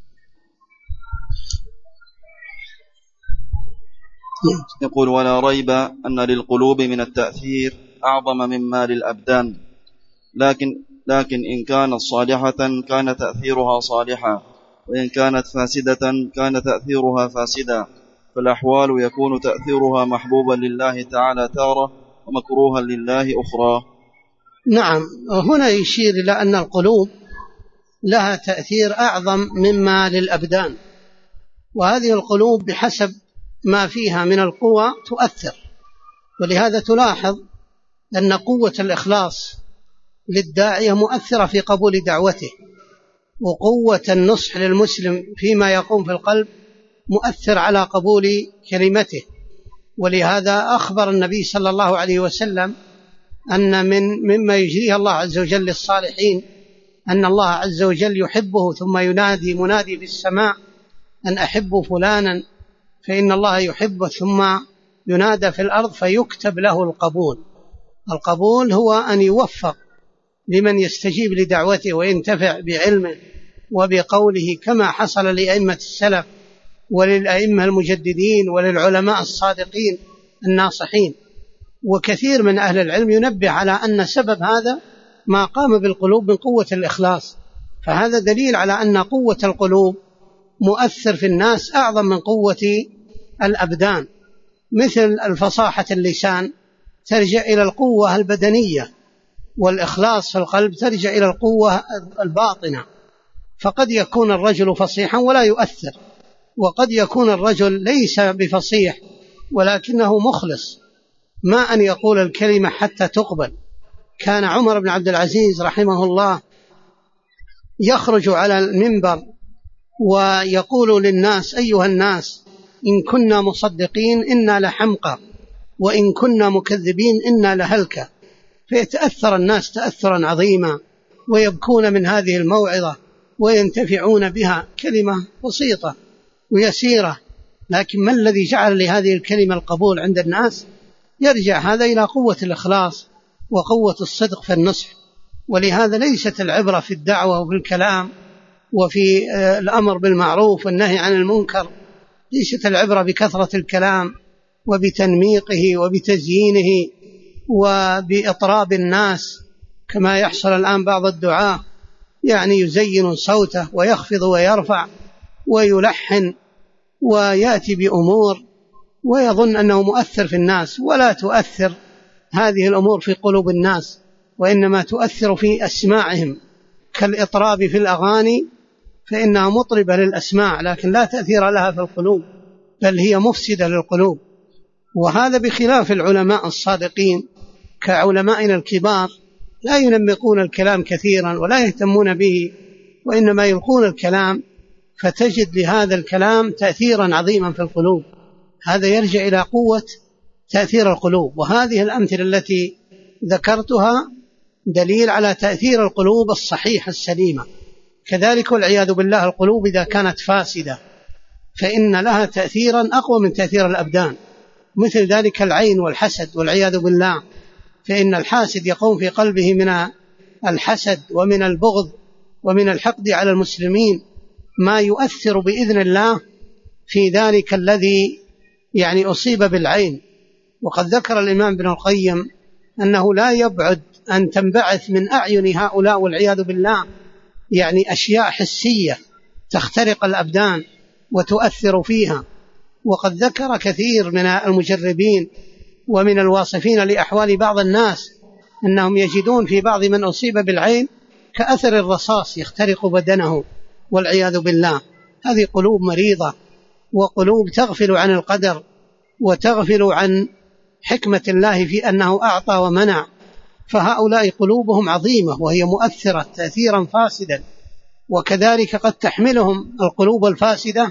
Speaker 2: يقول: ولا ريب أن للقلوب من التأثير أعظم مما للأبدان، لكن لكن إن كانت صالحة كان تأثيرها صالحا، وإن كانت فاسدة كان تأثيرها فاسدا، فالأحوال يكون تأثيرها محبوبا لله تعالى تارة ومكروها لله أخرى.
Speaker 1: نعم، هنا يشير إلى أن القلوب لها تأثير أعظم مما للأبدان، وهذه القلوب بحسب ما فيها من القوة تؤثر، ولهذا تلاحظ أن قوة الإخلاص للداعية مؤثرة في قبول دعوته، وقوة النصح للمسلم فيما يقوم في القلب مؤثر على قبول كلمته. ولهذا أخبر النبي صلى الله عليه وسلم أن مما يجريه الله عز وجل للصالحين أن الله عز وجل يحبه، ثم ينادي منادي في السماء أن أحب فلانا فإن الله يحبه، ثم ينادى في الأرض فيكتب له القبول. القبول هو أن يوفق لمن يستجيب لدعوته وينتفع بعلمه وبقوله، كما حصل لأئمة السلف وللأئمة المجددين وللعلماء الصادقين الناصحين. وكثير من أهل العلم ينبه على أن سبب هذا ما قام بالقلوب من قوة الإخلاص، فهذا دليل على أن قوة القلوب مؤثر في الناس أعظم من قوة الأبدان. مثل الفصاحة اللسان ترجع إلى القوة البدنية، والإخلاص في القلب ترجع إلى القوة الباطنة. فقد يكون الرجل فصيحا ولا يؤثر، وقد يكون الرجل ليس بفصيح ولكنه مخلص، ما أن يقول الكلمة حتى تقبل. كان عمر بن عبد العزيز رحمه الله يخرج على المنبر ويقول للناس: أيها الناس، إن كنا مصدقين إنا لحمقى، وإن كنا مكذبين إنا لهلكى. فيتأثر الناس تأثرا عظيما ويبكون من هذه الموعظة وينتفعون بها. كلمة بسيطة ويسيرة، لكن ما الذي جعل لهذه الكلمة القبول عند الناس؟ يرجع هذا إلى قوة الإخلاص وقوة الصدق في النصح. ولهذا ليست العبرة في الدعوة وفي الكلام وفي الأمر بالمعروف والنهي عن المنكر، ليست العبرة بكثرة الكلام وبتنميقه وبتزيينه وبإطراب الناس، كما يحصل الآن بعض الدعاة، يعني يزين صوته ويخفض ويرفع ويلحن ويأتي بأمور ويظن أنه مؤثر في الناس، ولا تؤثر هذه الأمور في قلوب الناس، وإنما تؤثر في أسماعهم، كالإطراب في الأغاني فإنها مطربة للأسماع لكن لا تأثير لها في القلوب، بل هي مفسدة للقلوب. وهذا بخلاف العلماء الصادقين كعلمائنا الكبار، لا ينمقون الكلام كثيرا ولا يهتمون به، وإنما يلقون الكلام، فتجد لهذا الكلام تأثيرا عظيما في القلوب. هذا يرجع إلى قوة تأثير القلوب. وهذه الأمثلة التي ذكرتها دليل على تأثير القلوب الصحيحة السليمة. كذلك والعياذ بالله القلوب إذا كانت فاسدة فإن لها تأثيرا أقوى من تأثير الأبدان، مثل ذلك العين والحسد والعياذ بالله. فإن الحاسد يقوم في قلبه من الحسد ومن البغض ومن الحقد على المسلمين ما يؤثر بإذن الله في ذلك الذي يعني أصيب بالعين. وقد ذكر الإمام ابن القيم أنه لا يبعد أن تنبعث من أعين هؤلاء والعياذ بالله يعني أشياء حسية تخترق الأبدان وتؤثر فيها. وقد ذكر كثير من المجربين ومن الواصفين لأحوال بعض الناس أنهم يجدون في بعض من أصيب بالعين كأثر الرصاص يخترق بدنه والعياذ بالله. هذه قلوب مريضة وقلوب تغفل عن القدر وتغفل عن حكمة الله في أنه أعطى ومنع. فهؤلاء قلوبهم عظيمة وهي مؤثرة تأثيرا فاسدا. وكذلك قد تحملهم القلوب الفاسدة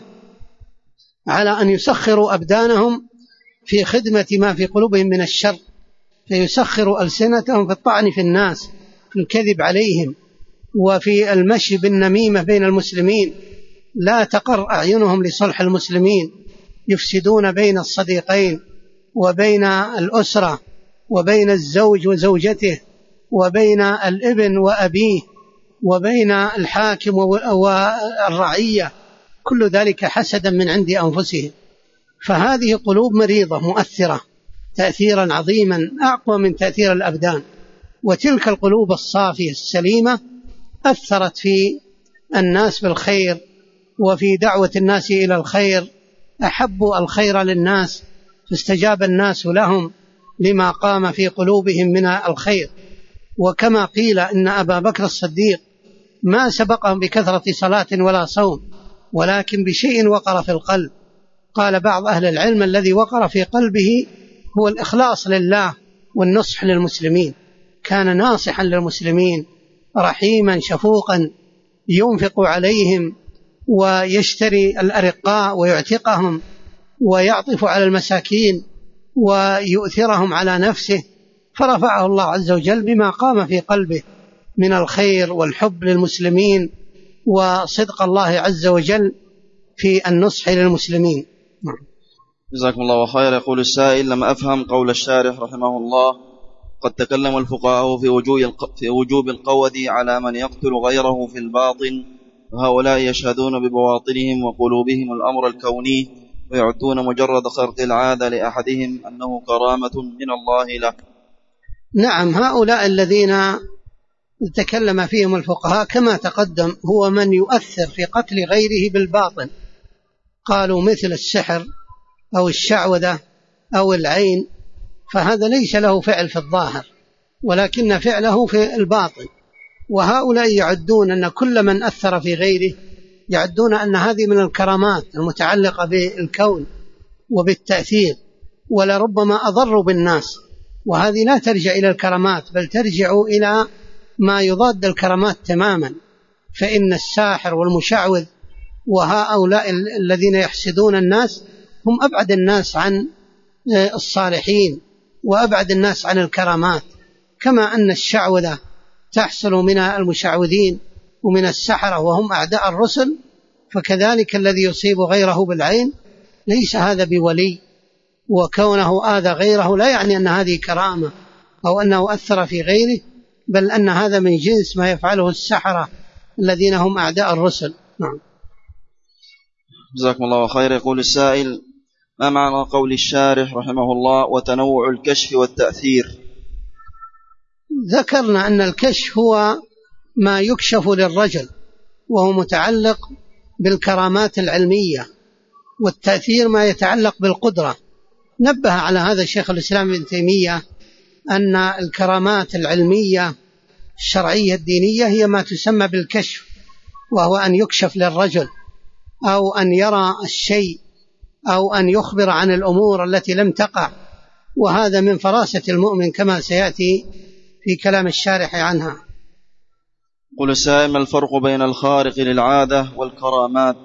Speaker 1: على أن يسخروا أبدانهم في خدمة ما في قلوبهم من الشر، فيسخروا ألسنتهم في الطعن في الناس، في الكذب عليهم، وفي المشي بالنميمة بين المسلمين. لا تقر أعينهم لصلح المسلمين، يفسدون بين الصديقين وبين الأسرة وبين الزوج وزوجته وبين الابن وأبيه وبين الحاكم والرعية، كل ذلك حسدا من عند أنفسهم. فهذه قلوب مريضة مؤثرة تأثيرا عظيما أقوى من تأثير الأبدان. وتلك القلوب الصافية السليمة أثرت في الناس بالخير وفي دعوة الناس إلى الخير، أحبوا الخير للناس فاستجاب الناس لهم لما قام في قلوبهم من الخير. وكما قيل إن أبا بكر الصديق ما سبقهم بكثرة صلاة ولا صوم، ولكن بشيء وقر في القلب. قال بعض أهل العلم الذي وقر في قلبه هو الإخلاص لله والنصح للمسلمين، كان ناصحا للمسلمين رحيما شفوقا، ينفق عليهم ويشتري الأرقاء ويعتقهم ويعطف على المساكين ويؤثرهم على نفسه، فرفعه الله عز وجل بما قام في قلبه من الخير والحب للمسلمين وصدق الله عز وجل في النصح للمسلمين.
Speaker 2: جزاكم الله خير. يقول السائل: لم أفهم قول الشارح رحمه الله: قد تكلم الفقهاء في وجوب القود على من يقتل غيره في الباطن، وهؤلاء يشهدون ببواطنهم وقلوبهم الأمر الكوني، ويعدون مجرد خرق العادة لأحدهم أنه كرامة من الله له.
Speaker 1: نعم، هؤلاء الذين تكلم فيهم الفقهاء كما تقدم هو من يؤثر في قتل غيره بالباطن، قالوا مثل السحر أو الشعوذة أو العين، فهذا ليس له فعل في الظاهر ولكن فعله في الباطن. وهؤلاء يعدون أن كل من أثر في غيره، يعدون أن هذه من الكرامات المتعلقة بالكون وبالتأثير، ولربما أضروا بالناس، وهذه لا ترجع إلى الكرامات بل ترجع إلى ما يضاد الكرامات تماما. فإن الساحر والمشعوذ وهؤلاء الذين يحسدون الناس هم أبعد الناس عن الصالحين وأبعد الناس عن الكرامات، كما أن الشعوذة تحصل من المشعوذين ومن السحرة وهم أعداء الرسل، فكذلك الذي يصيب غيره بالعين ليس هذا بولي، وكونه آذى غيره لا يعني أن هذه كرامة أو أنه أثر في غيره، بل أن هذا من جنس ما يفعله السحرة الذين هم أعداء الرسل. نعم.
Speaker 2: جزاكم الله خير. يقول السائل: ما معنى قول الشارح رحمه الله: وتنوع الكشف والتأثير؟
Speaker 1: ذكرنا أن الكشف هو ما يكشف للرجل وهو متعلق بالكرامات العلمية، والتأثير ما يتعلق بالقدرة. نبه على هذا شيخ الإسلام ابن تيمية أن الكرامات العلمية الشرعية الدينية هي ما تسمى بالكشف، وهو أن يكشف للرجل أو أن يرى الشيء أو أن يخبر عن الأمور التي لم تقع، وهذا من فراسة المؤمن كما سيأتي في كلام الشارح عنها.
Speaker 2: قل السائل: ما الفرق بين الخارق للعادة والكرامات؟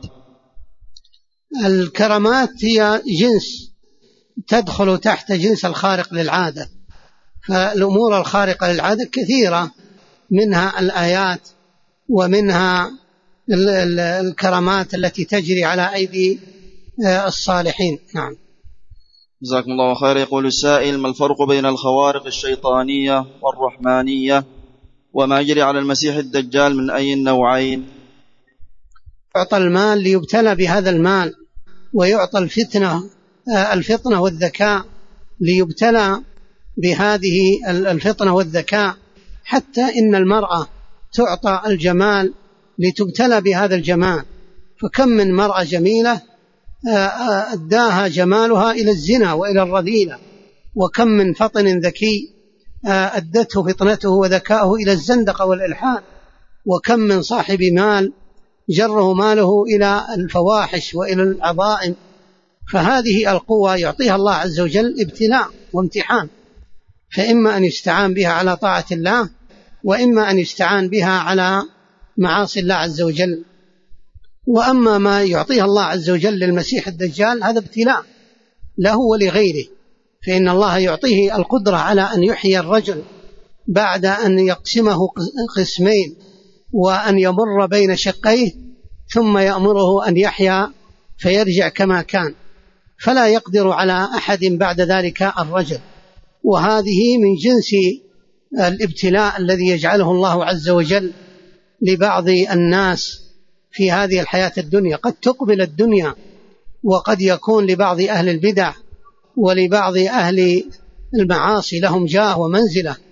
Speaker 1: الكرامات هي جنس تدخل تحت جنس الخارق للعادة، فالأمور الخارقة للعادة كثيرة، منها الآيات ومنها الكرامات التي تجري على أيدي الصالحين. نعم.
Speaker 2: جزاكم الله خير. يقول السائل: ما الفرق بين الخوارق الشيطانية والرحمانية، وما يجري على المسيح الدجال من أي النوعين؟
Speaker 1: يعطى المال ليبتلى بهذا المال، ويعطى الفطنة والذكاء ليبتلى بهذه الفطنة والذكاء، حتى إن المرأة تعطى الجمال لتبتلى بهذا الجمال، فكم من مرأة جميلة أداها جمالها إلى الزنا وإلى الرذيلة، وكم من فطن ذكي أدته فطنته وذكاؤه إلى الزندقة والإلحاد، وكم من صاحب مال جره ماله إلى الفواحش وإلى العظائم. فهذه القوة يعطيها الله عز وجل ابتلاء وامتحان، فإما أن يستعان بها على طاعة الله، وإما أن يستعان بها على معاصي الله عز وجل. وأما ما يعطيها الله عز وجل للمسيح الدجال هذا ابتلاء له ولغيره، فإن الله يعطيه القدرة على أن يحيي الرجل بعد أن يقسمه قسمين وأن يمر بين شقيه، ثم يأمره أن يحيا فيرجع كما كان، فلا يقدر على أحد بعد ذلك الرجل. وهذه من جنس الابتلاء الذي يجعله الله عز وجل لبعض الناس في هذه الحياة الدنيا. قد تقبل الدنيا، وقد يكون لبعض أهل البدع ولبعض أهل المعاصي لهم جاه ومنزلة،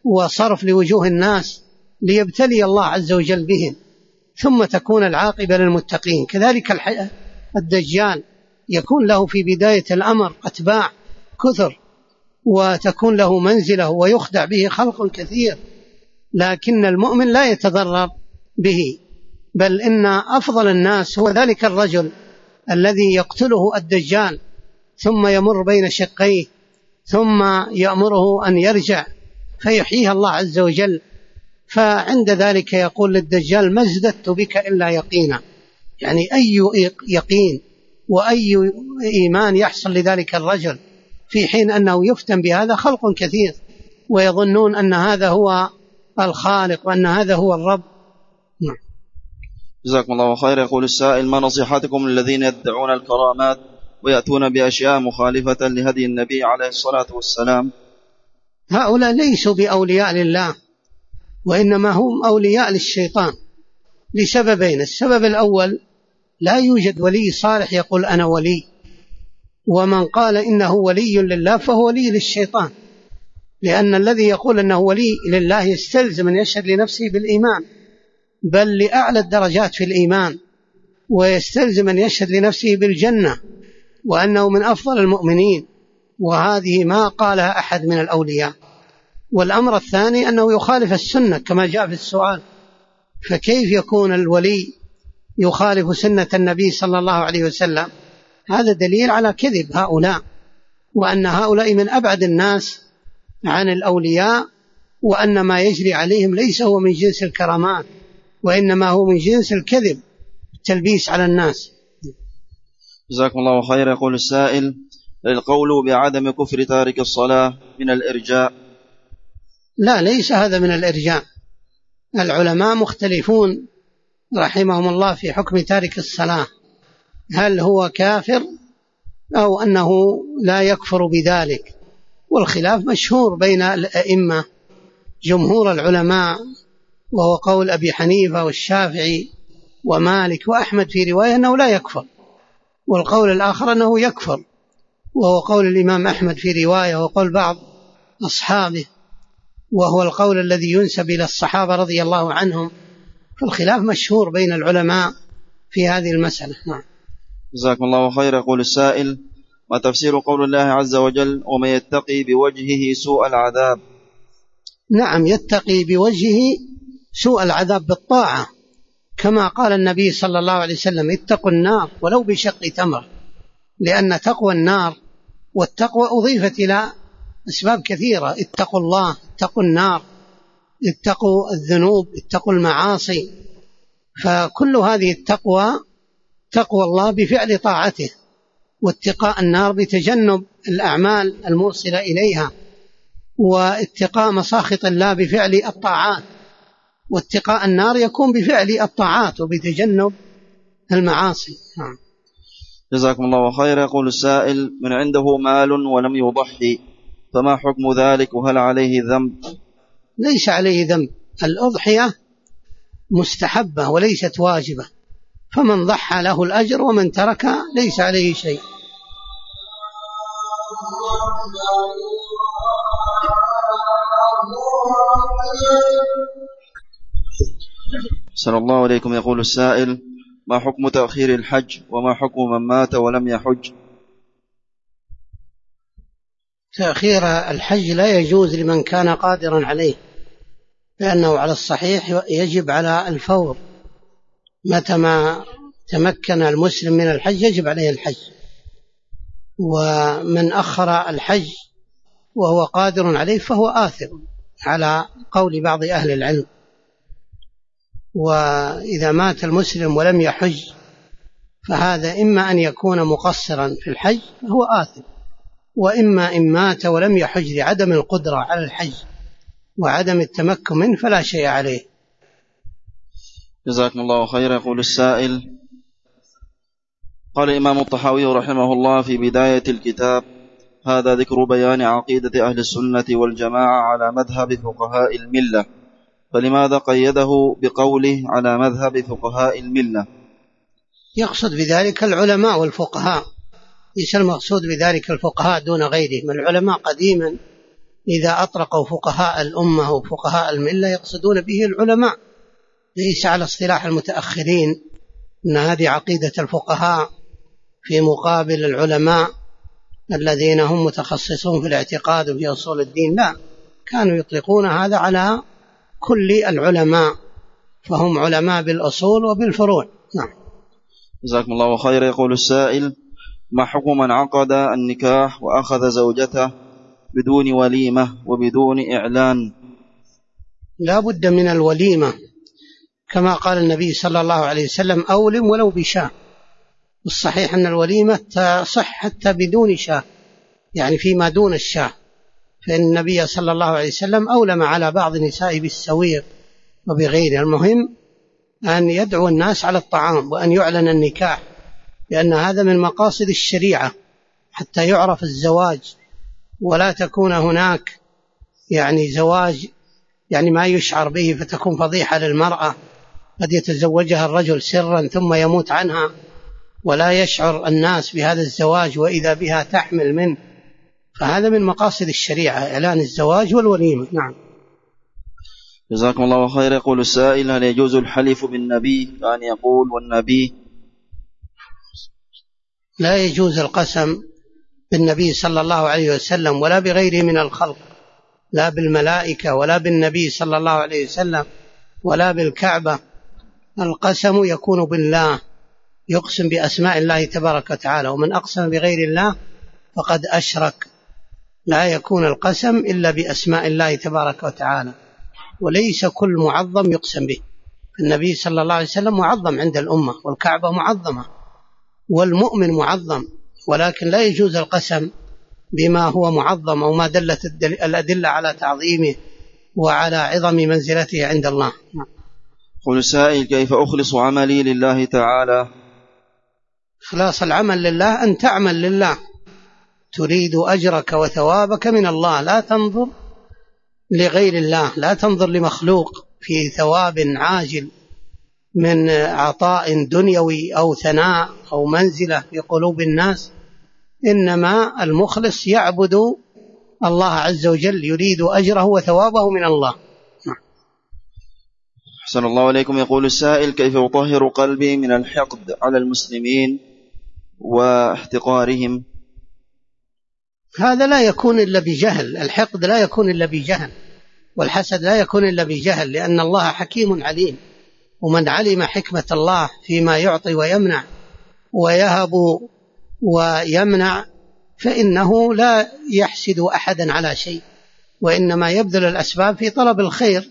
Speaker 1: وصرف لوجوه الناس ليبتلي الله عز وجل بهم، ثم تكون العاقبة للمتقين. كذلك الدجال يكون له في بداية الأمر أتباع كثر، وتكون له منزله ويخدع به خلق كثير، لكن المؤمن لا يتضرر به، بل إن أفضل الناس هو ذلك الرجل الذي يقتله الدجال ثم يمر بين شقيه ثم يأمره أن يرجع فيحييها الله عز وجل، فعند ذلك يقول للدجال: ما ازددت بك إلا يقينا. يعني أي يقين وأي إيمان يحصل لذلك الرجل في حين أنه يفتن بهذا خلق كثير ويظنون أن هذا هو الخالق وأن هذا هو الرب.
Speaker 2: جزاكم الله خير. يقول السائل: ما نصيحتكم للذين يدعون الكرامات ويأتون بأشياء مخالفة لهدي النبي عليه الصلاة والسلام؟
Speaker 1: هؤلاء ليسوا بأولياء لله، وإنما هم أولياء للشيطان لسببين: السبب الأول، لا يوجد ولي صالح يقول أنا ولي، ومن قال إنه ولي لله فهو ولي للشيطان، لأن الذي يقول أنه ولي لله يستلزم أن يشهد لنفسه بالإيمان، بل لأعلى الدرجات في الإيمان، ويستلزم أن يشهد لنفسه بالجنة وأنه من أفضل المؤمنين، وهذه ما قالها أحد من الأولياء. والأمر الثاني أنه يخالف السنة كما جاء في السؤال، فكيف يكون الولي يخالف سنة النبي صلى الله عليه وسلم؟ هذا دليل على كذب هؤلاء، وأن هؤلاء من أبعد الناس عن الأولياء، وأن ما يجري عليهم ليس هو من جنس الكرامات، وإنما هو من جنس الكذب، التلبيس على الناس.
Speaker 2: جزاكم الله خير. يقول السائل: القول بعدم كفر تارك الصلاة من الإرجاء؟
Speaker 1: لا، ليس هذا من الإرجاء. العلماء مختلفون رحمهم الله في حكم تارك الصلاة، هل هو كافر أو أنه لا يكفر بذلك، والخلاف مشهور بين الأئمة جمهور العلماء، وهو قول أبي حنيفة والشافعي ومالك وأحمد في رواية أنه لا يكفر، والقول الآخر أنه يكفر، وهو قول الإمام أحمد في رواية وقول بعض أصحابه، وهو القول الذي ينسب إلى الصحابة رضي الله عنهم. فالخلاف مشهور بين العلماء في هذه المسألة.
Speaker 2: جزاكم الله خير. يقول السائل: ما تفسير قول الله عز وجل: ومن يتقي بوجهه سوء العذاب؟
Speaker 1: نعم، يتقي بوجهه سوء العذاب بالطاعة، كما قال النبي صلى الله عليه وسلم: اتقوا النار ولو بشق تمر، لأن تقوى النار والتقوى أضيفت إلى أسباب كثيرة: اتقوا الله، اتقوا النار، اتقوا الذنوب، اتقوا المعاصي. فكل هذه التقوى تقوى الله بفعل طاعته، واتقاء النار بتجنب الأعمال الموصلة إليها، واتقاء مساخط الله بفعل الطاعات، واتقاء النار يكون بفعل الطاعات وبتجنب المعاصي.
Speaker 2: جزاكم الله خير. يقول السائل: من عنده مال ولم يضحي فما حكم ذلك وهل عليه ذنب؟
Speaker 1: ليس عليه ذنب، الأضحية مستحبة وليست واجبة، فمن ضحى له الأجر ومن ترك ليس عليه شيء.
Speaker 2: أحسن الله عليكم. يقول السائل: ما حكم تأخير الحج وما حكم من مات ولم يحج؟
Speaker 1: تأخير الحج لا يجوز لمن كان قادرا عليه، لأنه على الصحيح يجب على الفور، متى ما تمكن المسلم من الحج يجب عليه الحج، ومن أخر الحج وهو قادر عليه فهو آثم على قول بعض أهل العلم. وإذا مات المسلم ولم يحج فهذا إما أن يكون مقصرا في الحج فهو آثم، وإما إن مات ولم يحج لعدم القدرة على الحج وعدم التمكن منه فلا شيء عليه.
Speaker 2: جزاكم الله خير. يقول السائل: قال الإمام الطحاوي رحمه الله في بداية الكتاب: هذا ذكر بيان عقيدة أهل السنة والجماعة على مذهب فقهاء الملة، فلماذا قيده بقوله على مذهب فقهاء الملة؟
Speaker 1: يقصد بذلك العلماء والفقهاء، ليس المقصود بذلك الفقهاء دون غيرهم. العلماء قديما إذا أطلقوا فقهاء الأمة وفقهاء الملة يقصدون به العلماء، ليس على اصطلاح المتأخرين أن هذه عقيدة الفقهاء في مقابل العلماء الذين هم متخصصون في الاعتقاد وفي أصول الدين. لا، كانوا يطلقون هذا على كل العلماء، فهم علماء بالأصول وبالفروع. نعم.
Speaker 2: جزاكم الله خير. يقول السائل: ما حكم من عقد النكاح وأخذ زوجته بدون وليمة وبدون إعلان؟
Speaker 1: لا بد من الوليمة، كما قال النبي صلى الله عليه وسلم: أولم ولو بشاة. الصحيح أن الوليمة تصح حتى بدون شاة، يعني فيما دون الشاة، فإن النبي صلى الله عليه وسلم أولم على بعض نسائه بالسويق وبغيره. المهم أن يدعو الناس على الطعام وأن يعلن النكاح، لأن هذا من مقاصد الشريعة حتى يعرف الزواج، ولا تكون هناك يعني زواج يعني ما يشعر به فتكون فضيحة للمرأة، قد يتزوجها الرجل سرا ثم يموت عنها ولا يشعر الناس بهذا الزواج وإذا بها تحمل منه، فهذا من مقاصد الشريعة إعلان الزواج والوليمة. نعم.
Speaker 2: جزاكم الله خير. يقول السائل: هل يجوز الحلف بالنبي كأن يقول والنبي؟
Speaker 1: لا يجوز القسم بالنبي صلى الله عليه وسلم ولا بغيره من الخلق، لا بالملائكة ولا بالنبي صلى الله عليه وسلم ولا بالكعبة. القسم يكون بالله، يقسم بأسماء الله تبارك وتعالى، ومن أقسم بغير الله فقد أشرك. لا يكون القسم إلا بأسماء الله تبارك وتعالى، وليس كل معظم يقسم به. النبي صلى الله عليه وسلم معظم عند الأمة، والكعبة معظمة، والمؤمن معظم، ولكن لا يجوز القسم بما هو معظم أو ما دلت الأدلة على تعظيمه وعلى عظم منزلته عند الله.
Speaker 2: قل السائل: كيف أخلص عملي لله تعالى؟
Speaker 1: إخلاص العمل لله أن تعمل لله، تريد أجرك وثوابك من الله، لا تنظر لغير الله، لا تنظر لمخلوق في ثواب عاجل من عطاء دنيوي أو ثناء أو منزلة في قلوب الناس، إنما المخلص يعبد الله عز وجل، يريد أجره وثوابه من الله.
Speaker 2: أحسن الله عليكم. يقول السائل: كيف أطهر قلبي من الحقد على المسلمين واحتقارهم؟
Speaker 1: هذا لا يكون إلا بجهل، الحقد لا يكون إلا بجهل، والحسد لا يكون إلا بجهل، لأن الله حكيم عليم، ومن علم حكمة الله فيما يعطي ويمنع ويهب ويمنع فإنه لا يحسد أحدا على شيء، وإنما يبذل الأسباب في طلب الخير،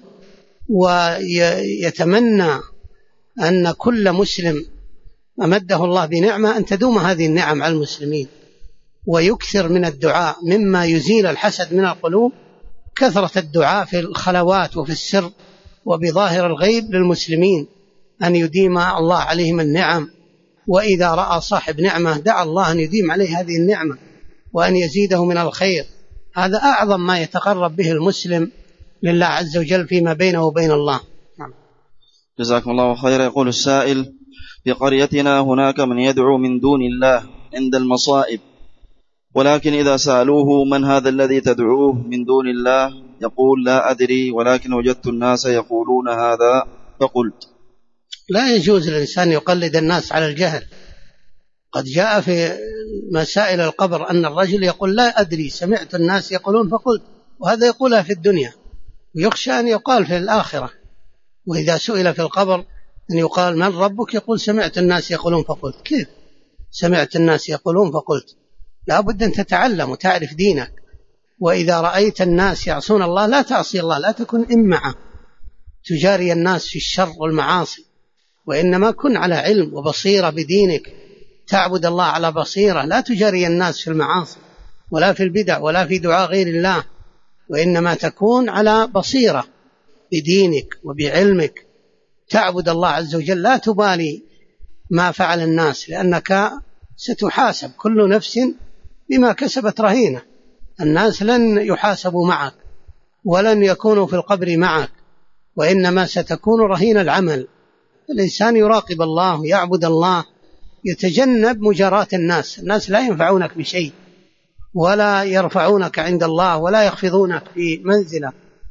Speaker 1: ويتمنى أن كل مسلم أمده الله بنعمة أن تدوم هذه النعم على المسلمين، ويكثر من الدعاء. مما يزيل الحسد من القلوب كثرة الدعاء في الخلوات وفي السر وبظاهر الغيب للمسلمين، أن يديم الله عليهم النعم، وإذا رأى صاحب نعمة دعا الله أن يديم عليه هذه النعمة وأن يزيده من الخير. هذا أعظم ما يتقرب به المسلم لله عز وجل فيما بينه وبين الله.
Speaker 2: جزاكم الله خيرا. يقول السائل: في قريتنا هناك من يدعو من دون الله عند المصائب، ولكن إذا سألوه من هذا الذي تدعوه من دون الله يقول لا أدري، ولكن وجدت الناس يقولون هذا فقلت.
Speaker 1: لا يجوز الإنسان يقلد الناس على الجهل. قد جاء في مسائل القبر أن الرجل يقول لا أدري، سمعت الناس يقولون فقلت، وهذا يقولها في الدنيا، ويخشى أن يقال في الآخرة. وإذا سئل في القبر أن يقال من ربك يقول سمعت الناس يقولون فقلت. كيف سمعت الناس يقولون فقلت؟ لا بد أن تتعلم وتعرف دينك، وإذا رأيت الناس يعصون الله لا تعصي الله، لا تكن إمعة تجاري الناس في الشر والمعاصي، وإنما كن على علم وبصيرة بدينك، تعبد الله على بصيرة، لا تجاري الناس في المعاصي ولا في البدع ولا في دعاء غير الله، وإنما تكون على بصيرة بدينك وبعلمك، تعبد الله عز وجل، لا تبالي ما فعل الناس، لأنك ستحاسب، كل نفس بما كسبت رهينة. الناس لن يحاسبوا معك ولن يكونوا في القبر معك، وإنما ستكون رهين العمل. الإنسان يراقب الله، يعبد الله، يتجنب مجاراة الناس. الناس لا ينفعونك بشيء، ولا يرفعونك عند الله ولا يخفضونك في منزلة،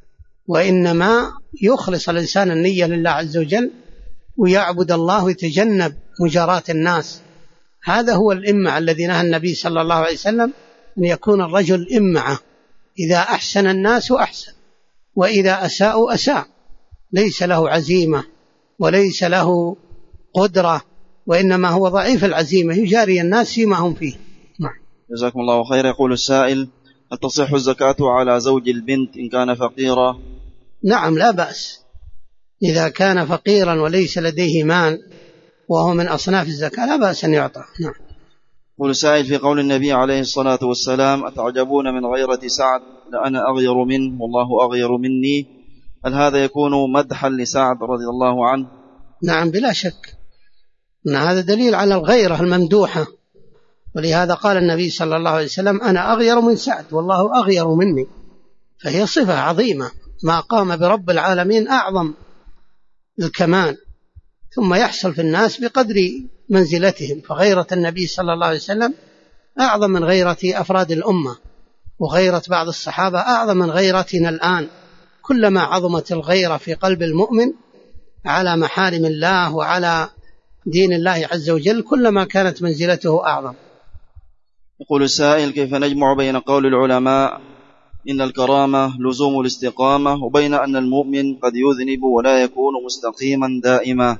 Speaker 1: وإنما يخلص الإنسان النية لله عز وجل ويعبد الله ويتجنب مجاراة الناس. هذا هو الإمع الذي نهى النبي صلى الله عليه وسلم، أن يكون الرجل إمعة، إذا أحسن الناس أحسن وإذا أساءوا أساء، ليس له عزيمة وليس له قدرة، وإنما هو ضعيف العزيمة يجاري الناس فيما هم فيه.
Speaker 2: جزاكم الله خير. يقول السائل: هل تصح الزكاة على زوج البنت إن كان فقيرا؟
Speaker 1: نعم، لا بأس، إذا كان فقيرا وليس لديه مال وهو من أصناف الزكاة لا بأس أن يعطى. نعم.
Speaker 2: يقول السائل: في قول النبي عليه الصلاة والسلام: أتعجبون من غيرة سعد لأنا أغير منه والله أغير مني، هل هذا يكون مدحا لسعد رضي الله عنه؟
Speaker 1: نعم بلا شك أن هذا دليل على الغيرة الممدوحة، ولهذا قال النبي صلى الله عليه وسلم: أنا أغير من سعد والله أغير مني، فهي صفة عظيمة، ما قام برب العالمين أعظم الكمال، ثم يحصل في الناس بقدر منزلتهم، فغيرة النبي صلى الله عليه وسلم أعظم من غيرة أفراد الأمة، وغيرة بعض الصحابة أعظم من غيرتنا الآن. كلما عظمت الغيرة في قلب المؤمن على محارم الله وعلى دين الله عز وجل كلما كانت منزلته أعظم.
Speaker 2: يقول السائل: كيف نجمع بين قول العلماء إن الكرامة لزوم الاستقامة وبين أن المؤمن قد يذنب ولا يكون مستقيما دائما؟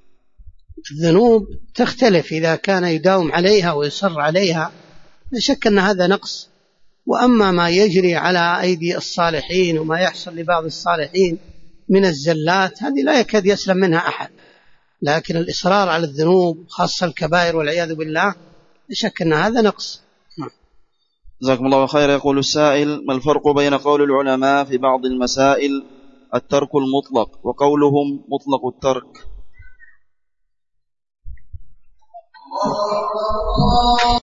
Speaker 1: الذنوب تختلف، إذا كان يداوم عليها ويصر عليها لا شك أن هذا نقص، وأما ما يجري على أيدي الصالحين وما يحصل لبعض الصالحين من الزلات هذه لا يكاد يسلم منها أحد، لكن الإصرار على الذنوب خاصة الكبائر والعياذ بالله لا شك أن هذا نقص.
Speaker 2: جزاكم الله خير. يقول السائل: ما الفرق بين قول العلماء في بعض المسائل الترك المطلق وقولهم مطلق الترك؟